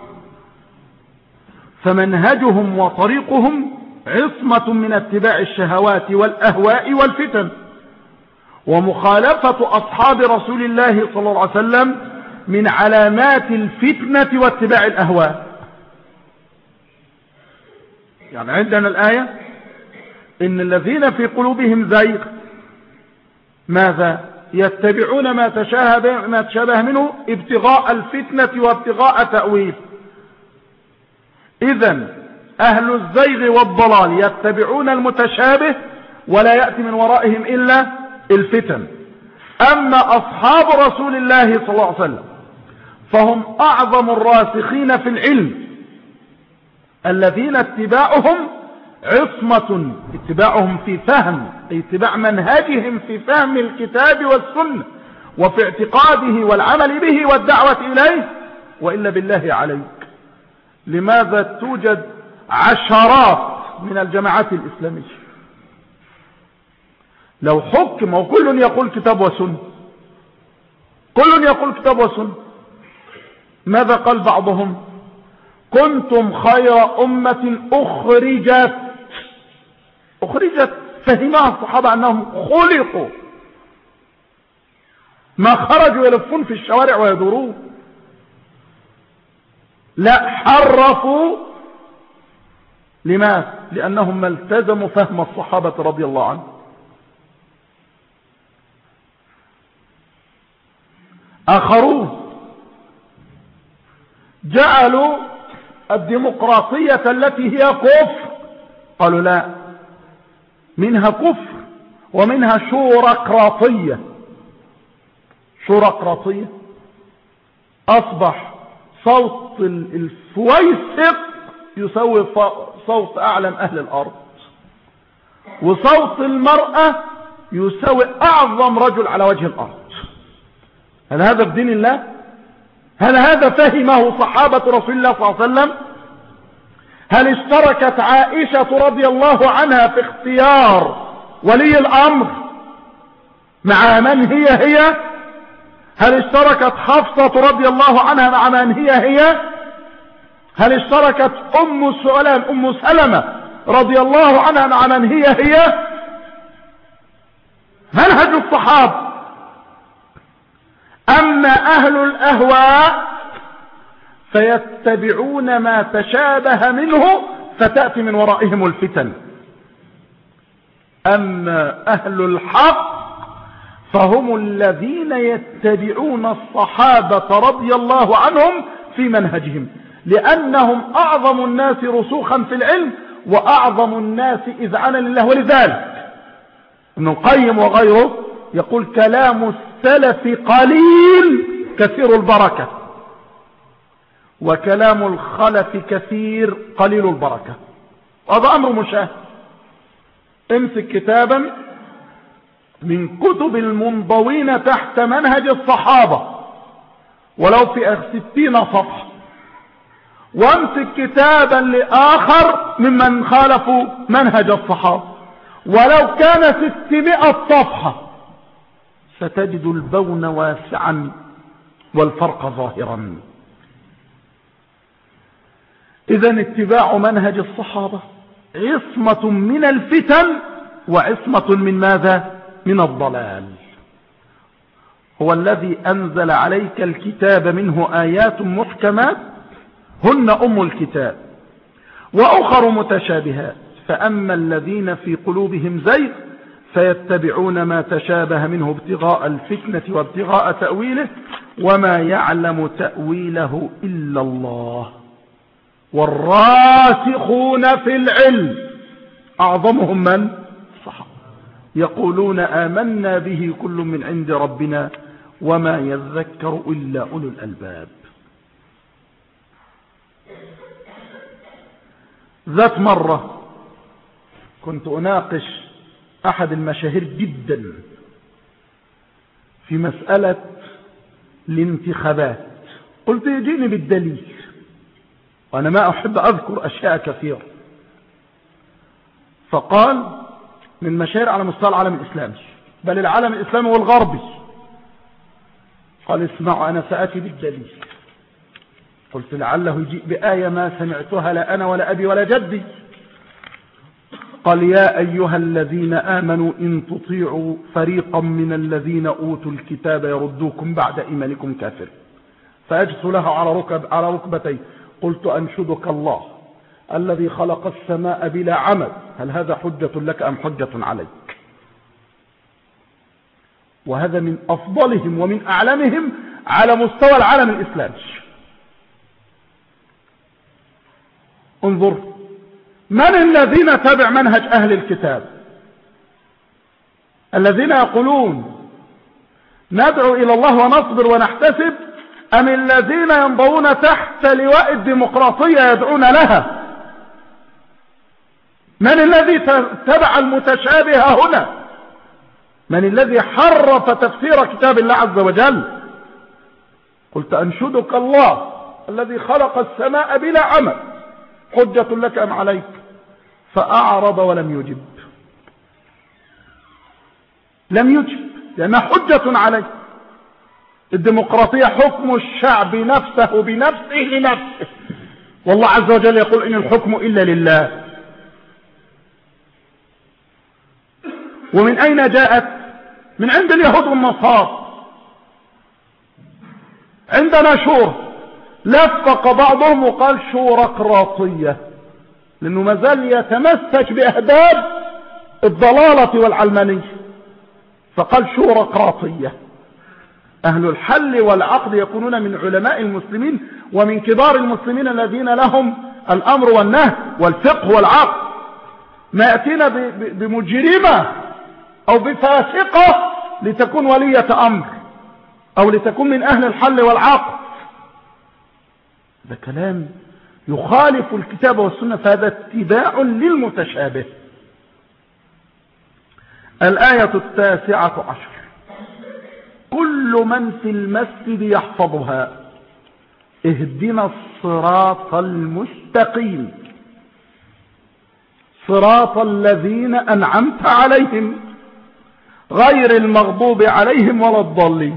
فمنهجهم وطريقهم عصمة من اتباع الشهوات والأهواء والفتن. ومخالفة أصحاب رسول الله صلى الله عليه وسلم من علامات الفتنة واتباع الأهواء. يعني عندنا الآية إن الذين في قلوبهم زيغ ماذا؟ يتبعون ما تشابه, ما تشابه منه ابتغاء الفتنة وابتغاء تأويل. إذن أهل الزيغ والضلال يتبعون المتشابه ولا يأتي من ورائهم إلا الفتن. أما أصحاب رسول الله صلى الله عليه وسلم فهم أعظم الراسخين في العلم الذين اتباعهم عصمة، اتباعهم في فهم، اتباع منهجهم في فهم الكتاب والسنة وفي اعتقاده والعمل به والدعوة إليه. وإلا بالله عليك، لماذا توجد عشرات من الجماعات الإسلامية لو حكم وكل يقول كتاب وسنة، كل يقول كتاب وسنة، ماذا قال بعضهم؟ كنتم خير أمة أخرجت. أخرجت فهمها الصحابة أنهم خلقوا، ما خرجوا يلفون في الشوارع ويدورون، لا، حرفوا. لماذا؟ لأنهم ما التزموا فهم الصحابة رضي الله عنهم. آخرون جعلوا الديمقراطية التي هي كفر، قالوا لا، منها كفر ومنها شورقراطية. شورقراطية أصبح صوت الفويسق يساوي صوت أعلم أهل الأرض، وصوت المرأة يساوي أعظم رجل على وجه الأرض. هل هذا بدين الله؟ هل هذا فهمه صحابة رسول الله صلى الله عليه وسلم؟ هل اشتركت عائشة رضي الله عنها في اختيار ولي الأمر مع من هي هي؟ هل اشتركت حفصة رضي الله عنها مع من هي هي؟ هل اشتركت أم سلام أم سلمة رضي الله عنها مع من هي هي؟ منهج الصحابة. أما أهل الأهواء فيتبعون ما تشابه منه فتأتي من ورائهم الفتن. أما أهل الحق فهم الذين يتبعون الصحابة رضي الله عنهم في منهجهم، لأنهم أعظم الناس رسوخا في العلم وأعظم الناس إذعانا لله. ولذلك ابن القيم وغيره يقول كلام السلف قليل كثير البركة. وكلام الخلف كثير قليل البركة. هذا أمر مشاهد. امسك كتابا من كتب المنضوين تحت منهج الصحابة ولو في ستين صفحة، وامسك كتابا لآخر ممن خالفوا منهج الصحابة ولو كان ستمائة صفحة، ستجد البون واسعا والفرق ظاهرا. إذن اتباع منهج الصحابة عصمة من الفتن وعصمة من ماذا؟ من الضلال. هو الذي أنزل عليك الكتاب منه آيات محكمات هن أم الكتاب وأخر متشابهات، فأما الذين في قلوبهم زيغ فيتبعون ما تشابه منه ابتغاء الفتنة وابتغاء تأويله وما يعلم تأويله إلا الله والراسخون في العلم أعظمهم من؟ الصحابة يقولون آمنا به كل من عند ربنا وما يذكر إلا أولو الألباب. ذات مرة كنت أناقش أحد المشاهير جدا في مسألة الانتخابات، قلت يجيني بالدليل، وأنا ما أحب أذكر أشياء كثيرة. فقال من مشاهير على مستوى العالم الإسلامي بل العالم الإسلامي والغربي، قال اسمعوا أنا سأتي بالدليل. قلت لعله يجيء بآية ما سمعتها لا أنا ولا أبي ولا جدي. قال يا أيها الذين آمنوا إن تطيعوا فريقا من الذين أوتوا الكتاب يردوكم بعد إيمانكم كافر. فأجلس له على ركب على ركبتي قلت أنشدك الله الذي خلق السماء بلا عمد، هل هذا حجة لك أم حجة عليك؟ وهذا من أفضلهم ومن أعلمهم على مستوى العالم الإسلامي. انظر من الذين تبع منهج أهل الكتاب؟ الذين يقولون ندعو إلى الله ونصبر ونحتسب، أم الذين ينضوون تحت لواء الديمقراطية يدعون لها؟ من الذي تبع المتشابه هنا؟ من الذي حرف تفسير كتاب الله عز وجل؟ قلت أنشدك الله الذي خلق السماء بلا عمد، حجة لك أم عليك؟ فأعرض ولم يجب، لم يجب لأنها حجة عليه. الديمقراطية حكم الشعب نفسه بنفسه لنفسه، والله عز وجل يقول إن الحكم إلا لله. ومن أين جاءت؟ من عند اليهود والنصارى. عندنا شورى، لفق بعضهم وقال شورقراطية، لأنه ما زال يتمسك بأهداب الضلالة والعلمانية، فقال شورقراطية. أهل الحل والعقد يكونون من علماء المسلمين ومن كبار المسلمين الذين لهم الأمر والنهي والفقه والعقد، ما يأتينا بمجرمة أو بفاسقة لتكون ولية أمر أو لتكون من أهل الحل والعقد. ده كلام يخالف الكتاب والسنة، فهذا اتباع للمتشابه. الآية التاسعة عشر كل من في المسجد يحفظها اهدنا الصراط المستقيم صراط الذين أنعمت عليهم غير المغضوب عليهم ولا الضالين.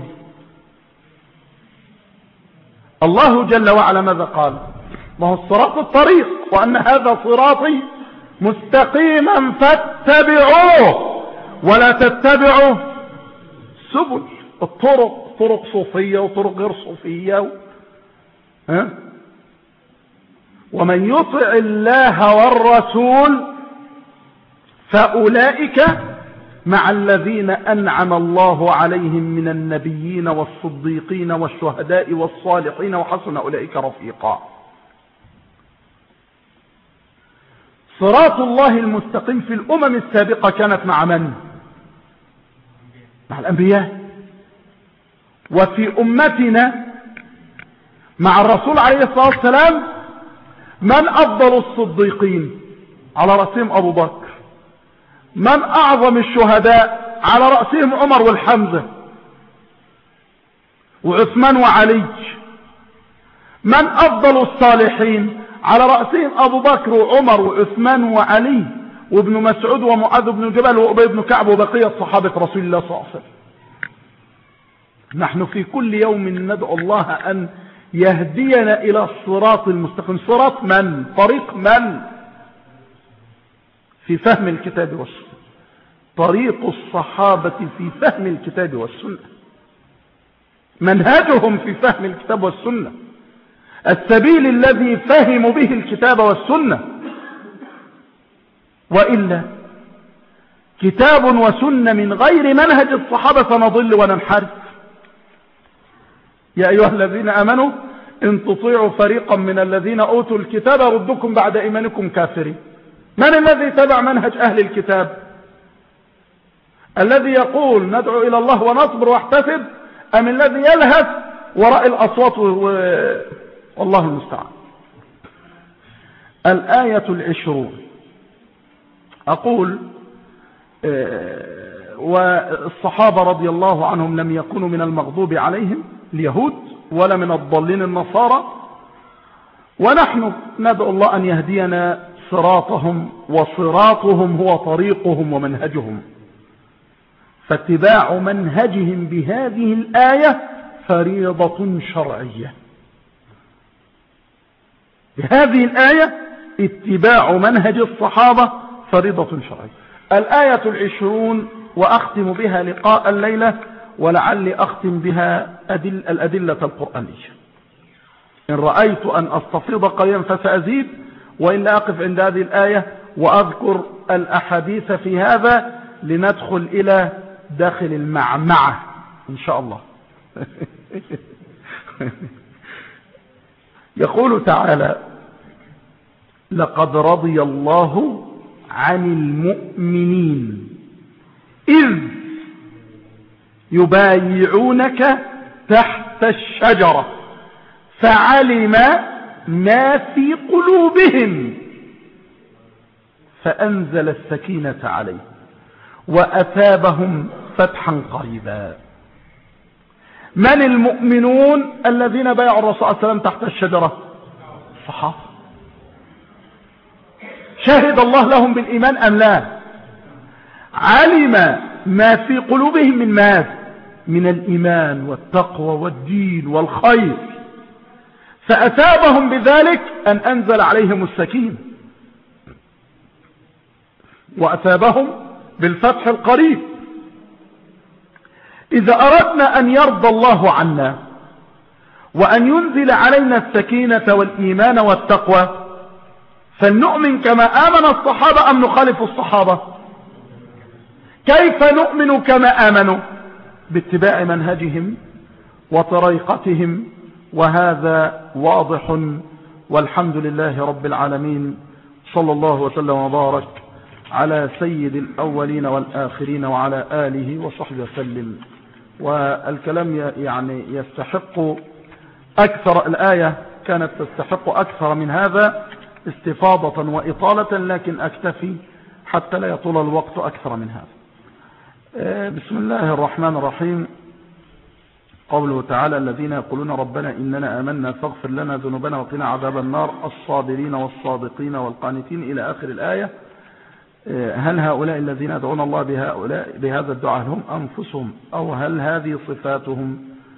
الله جل وعلا ماذا قال؟ ما هو الصراط الطريق، وأن هذا صراطي مستقيما فاتبعوه ولا تتبعوا سبل الطرق، طرق صوفية وطرق غير صوفية و... ها؟ ومن يطع الله والرسول فأولئك مع الذين أنعم الله عليهم من النبيين والصديقين والشهداء والصالحين وحسن أولئك رفيقا. صراط الله المستقيم في الأمم السابقة كانت مع من؟ مع الأنبياء. وفي أمتنا مع الرسول عليه الصلاة والسلام من أفضل الصديقين؟ على رأسهم أبو بكر. من أعظم الشهداء؟ على رأسهم عمر والحمزة وعثمان وعلي. من أفضل الصالحين؟ على رأسهم أبو بكر وعمر وعثمان وعلي وابن مسعود ومعاذ بن جبل وأبي بن كعب وبقية صحابة رسول الله صلى الله عليه وسلم. نحن في كل يوم ندعو الله أن يهدينا إلى الصراط المستقيم. صراط من؟ طريق من؟ في فهم الكتاب والسنة. طريق الصحابة في فهم الكتاب والسنة، منهجهم في فهم الكتاب والسنة، السبيل الذي فهموا به الكتاب والسنة. وإلا كتاب وسنة من غير منهج الصحابة فنضل وننحرف. يا أيها الذين آمنوا إن تطيعوا فريقا من الذين أوتوا الكتاب ردكم بعد إيمانكم كافرين. من الذي تبع منهج أهل الكتاب؟ الذي يقول ندعو إلى الله ونصبر واحتسب، أم الذي يلهث وراء الأصوات و... والله المستعان. الآية العشرون أقول والصحابة رضي الله عنهم لم يكونوا من المغضوب عليهم اليهود ولا من الضالين النصارى، ونحن ندعو الله أن يهدينا صراطهم، وصراطهم هو طريقهم ومنهجهم. فاتباع منهجهم بهذه الآية فريضة شرعية. بهذه الآية اتباع منهج الصحابة فريضة شرعية. الآية العشرون وأختم بها لقاء الليلة، ولعلي أختم بها أدل الأدلة القرآنية. إن رأيت أن أستفيض قليلا فسأزيد، وإلا أقف عند هذه الآية وأذكر الأحاديث في هذا لندخل إلى داخل المعمعة إن شاء الله. يقول تعالى: لقد رضي الله عن المؤمنين إذ يبايعونك تحت الشجرة فعلم ما في قلوبهم فأنزل السكينة عليهم وأثابهم فتحا قريبا. من المؤمنون الذين بايعوا الرسول صلى الله عليه وسلم تحت الشجرة؟ الصحابة. شهد الله لهم بالإيمان أم لا؟ علم ما في قلوبهم من ماذا؟ من الإيمان والتقوى والدين والخير، فأثابهم بذلك أن أنزل عليهم السكينة وأثابهم بالفتح القريب. إذا أردنا أن يرضى الله عنا وأن ينزل علينا السكينة والإيمان والتقوى فلنؤمن كما آمن الصحابة أم نخالف الصحابة؟ كيف نؤمن كما آمنوا؟ باتباع منهجهم وطريقتهم، وهذا واضح والحمد لله رب العالمين. صلى الله وسلم وبارك على سيد الأولين والآخرين وعلى آله وصحبه وسلم. والكلام يعني يستحق أكثر، الآية كانت تستحق أكثر من هذا استفاضة وإطالة، لكن أكتفي حتى لا يطول الوقت أكثر من هذا. بسم الله الرحمن الرحيم. قوله تعالى: الذين يقولون ربنا إننا آمنا فاغفر لنا ذنوبنا وقنا عذاب النار الصابرين والصادقين والقانتين إلى آخر الآية. هل هؤلاء الذين يدعون الله بهؤلاء بهذا الدعاء هم أنفسهم، أو هل هذه صفاتهم؟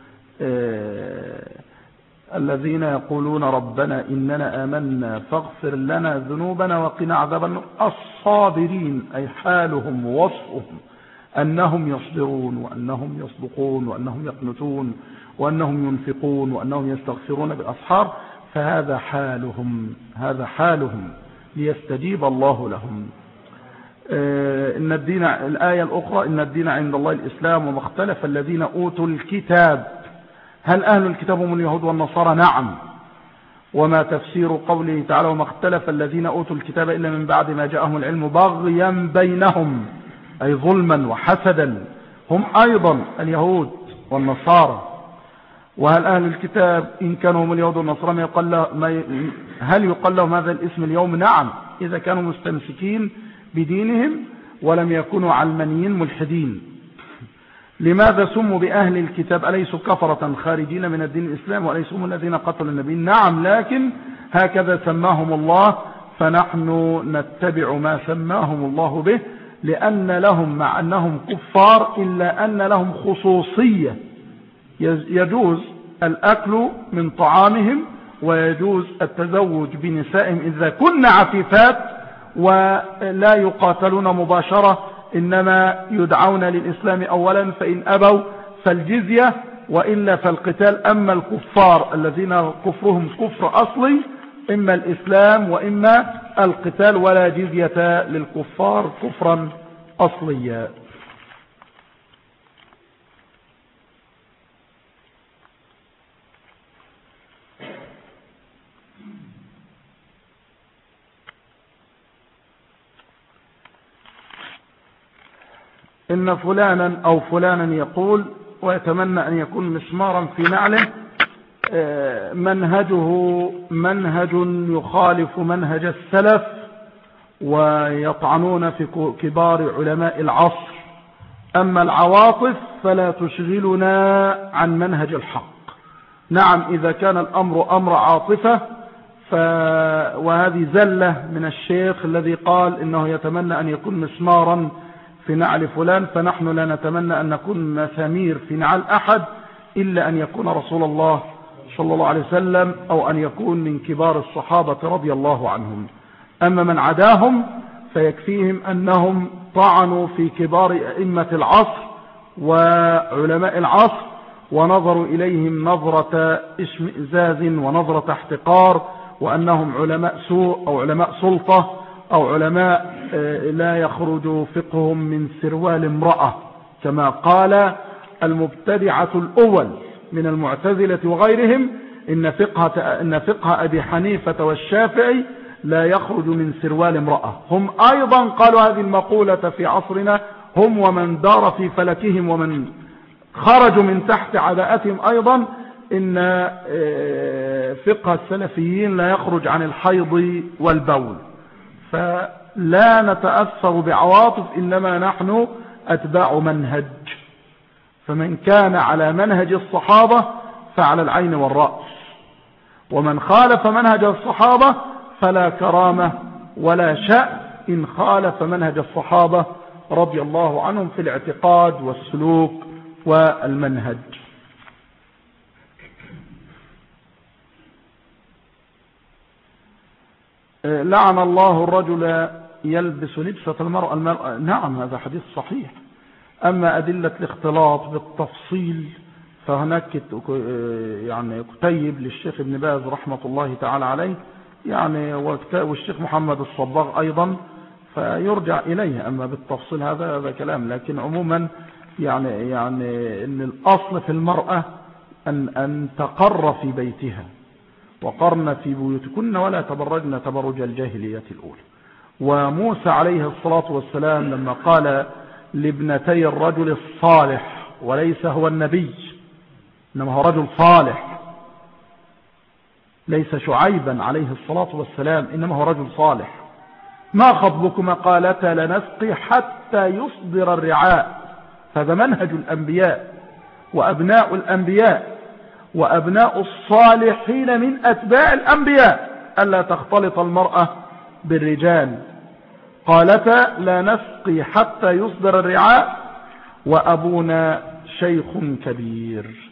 الذين يقولون ربنا إننا آمنا فاغفر لنا ذنوبنا وقنا عذاب النار الصابرين، أي حالهم ووصفهم أنهم يصبرون وأنهم يصدقون وأنهم يقنتون وأنهم ينفقون وأنهم يستغفرون بالأسحار، فهذا حالهم، هذا حالهم ليستجيب الله لهم. إن الدين، الآية الأخرى: إن الدين عند الله الإسلام وما اختلف الذين أوتوا الكتاب. هل أهل الكتاب هم اليهود والنصارى؟ نعم. وما تفسير قوله تعالى: وما اختلف الذين أوتوا الكتاب إلا من بعد ما جاءهم العلم بغيا بينهم، أي ظلما وحسدا، هم أيضا اليهود والنصارى. وهل أهل الكتاب إن كانوا هم اليهود والنصارى يقال له هل يقال لهم هذا الاسم اليوم؟ نعم، إذا كانوا مستمسكين بدينهم ولم يكونوا علمانيين ملحدين. لماذا سموا بأهل الكتاب؟ أليسوا كفرة خارجين من الدين الإسلام وأليسوا هم الذين قتلوا النبي؟ نعم، لكن هكذا سماهم الله، فنحن نتبع ما سماهم الله به، لأن لهم مع أنهم كفار إلا أن لهم خصوصية، يجوز الأكل من طعامهم ويجوز التزوج بنسائهم إذا كن عفيفات، ولا يقاتلون مباشرة، إنما يدعون للإسلام أولا، فإن أبوا فالجزية وإلا فالقتال. أما الكفار الذين كفرهم كفر أصلي إما الإسلام وإما القتال، ولا جزية للكفار كفرا أصليا. إن فلانا أو فلانا يقول ويتمنى أن يكون مسمارا في نعله، منهجه منهج يخالف منهج السلف، ويطعنون في كبار علماء العصر. أما العواطف فلا تشغلنا عن منهج الحق. نعم، إذا كان الأمر أمر عاطفة ف... وهذه زلة من الشيخ الذي قال إنه يتمنى أن يكون مسمارا في نعل فلان، فنحن لا نتمنى أن نكون مسامير في نعل أحد إلا أن يكون رسول الله صلى الله عليه وسلم، أو أن يكون من كبار الصحابة رضي الله عنهم. أما من عداهم فيكفيهم أنهم طعنوا في كبار أئمة العصر وعلماء العصر، ونظروا إليهم نظرة اشمئزاز ونظرة احتقار، وأنهم علماء سوء أو علماء سلطة أو علماء لا يخرج فقههم من سروال امرأة، كما قال المبتدعة الأول من المعتزلة وغيرهم إن فقه, إن فقه أبي حنيفة والشافعي لا يخرج من سروال امرأة. هم أيضا قالوا هذه المقولة في عصرنا، هم ومن دار في فلكهم ومن خرجوا من تحت عباءتهم أيضا، إن فقه السلفيين لا يخرج عن الحيض والبول. فلا نتأثر بعواطف، إنما نحن أتباع منهج، فمن كان على منهج الصحابة فعلى العين والرأس، ومن خالف منهج الصحابة فلا كرامة ولا شأن إن خالف منهج الصحابة رضي الله عنهم في الاعتقاد والسلوك والمنهج. لعن الله الرجل يلبس لبسة المرأة المرأة. نعم، هذا حديث صحيح. أما أدلة الاختلاط بالتفصيل فهناك يعني كتيب للشيخ ابن باز رحمة الله تعالى عليه، يعني والشيخ محمد الصباغ أيضا، فيرجع إليه. أما بالتفصيل هذا هذا كلام، لكن عموما يعني يعني إن الأصل في المرأة أن أن تقر في بيتها، وقرن في بيوتكن ولا تبرجن تبرج الجاهلية الأولى. وموسى عليه الصلاة والسلام لما قال لابنتي الرجل الصالح، وليس هو النبي إنما هو رجل صالح، ليس شعيبا عليه الصلاة والسلام إنما هو رجل صالح، ما خطبكما؟ قالتا لنسقي حتى يصدر الرعاء. هذا منهج الأنبياء وأبناء الأنبياء وأبناء الصالحين من أتباع الأنبياء، ألا تختلط المرأة بالرجال. قالتا لا نسقي حتى يصدر الرعاء وأبونا شيخ كبير.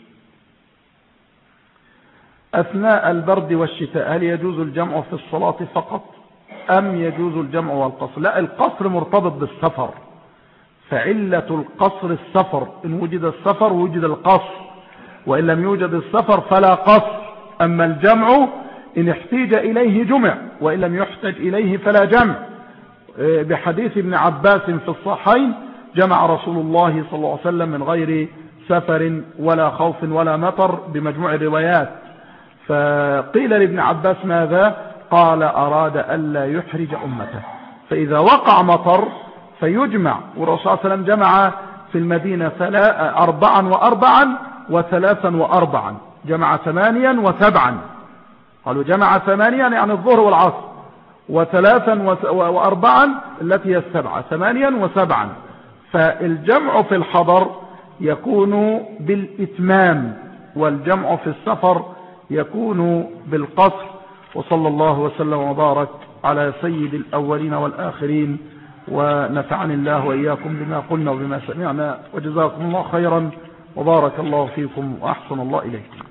أثناء البرد والشتاء هل يجوز الجمع في الصلاة فقط أم يجوز الجمع والقصر؟ لا، القصر مرتبط بالسفر، فعلة القصر السفر، إن وجد السفر وجد القصر، وإن لم يوجد السفر فلا قصر. أما الجمع إن احتاج إليه جمع، وإن لم يحتاج إليه فلا جمع. بحديث ابن عباس في الصحيحين جمع رسول الله صلى الله عليه وسلم من غير سفر ولا خوف ولا مطر بمجموع الروايات. فقيل لابن عباس ماذا؟ قال أراد ألا يحرج أمته، فإذا وقع مطر فيجمع. والرسول صلى الله عليه وسلم جمع في المدينة أربعا وأربعا وثلاثا وأربعا، جمع ثمانيا وسبعا، قالوا جمع ثمانيا يعني الظهر والعصر، وثلاثا وأربعا التي هي السبعة، ثمانيا وسبعا. فالجمع في الحضر يكون بالإتمام، والجمع في السفر يكون بالقصر. وصلى الله وسلم وبارك على سيد الأولين والآخرين، ونفعني الله وإياكم بما قلنا وبما سمعنا، وجزاكم الله خيرا، وبارك الله فيكم، وأحسن الله إليكم.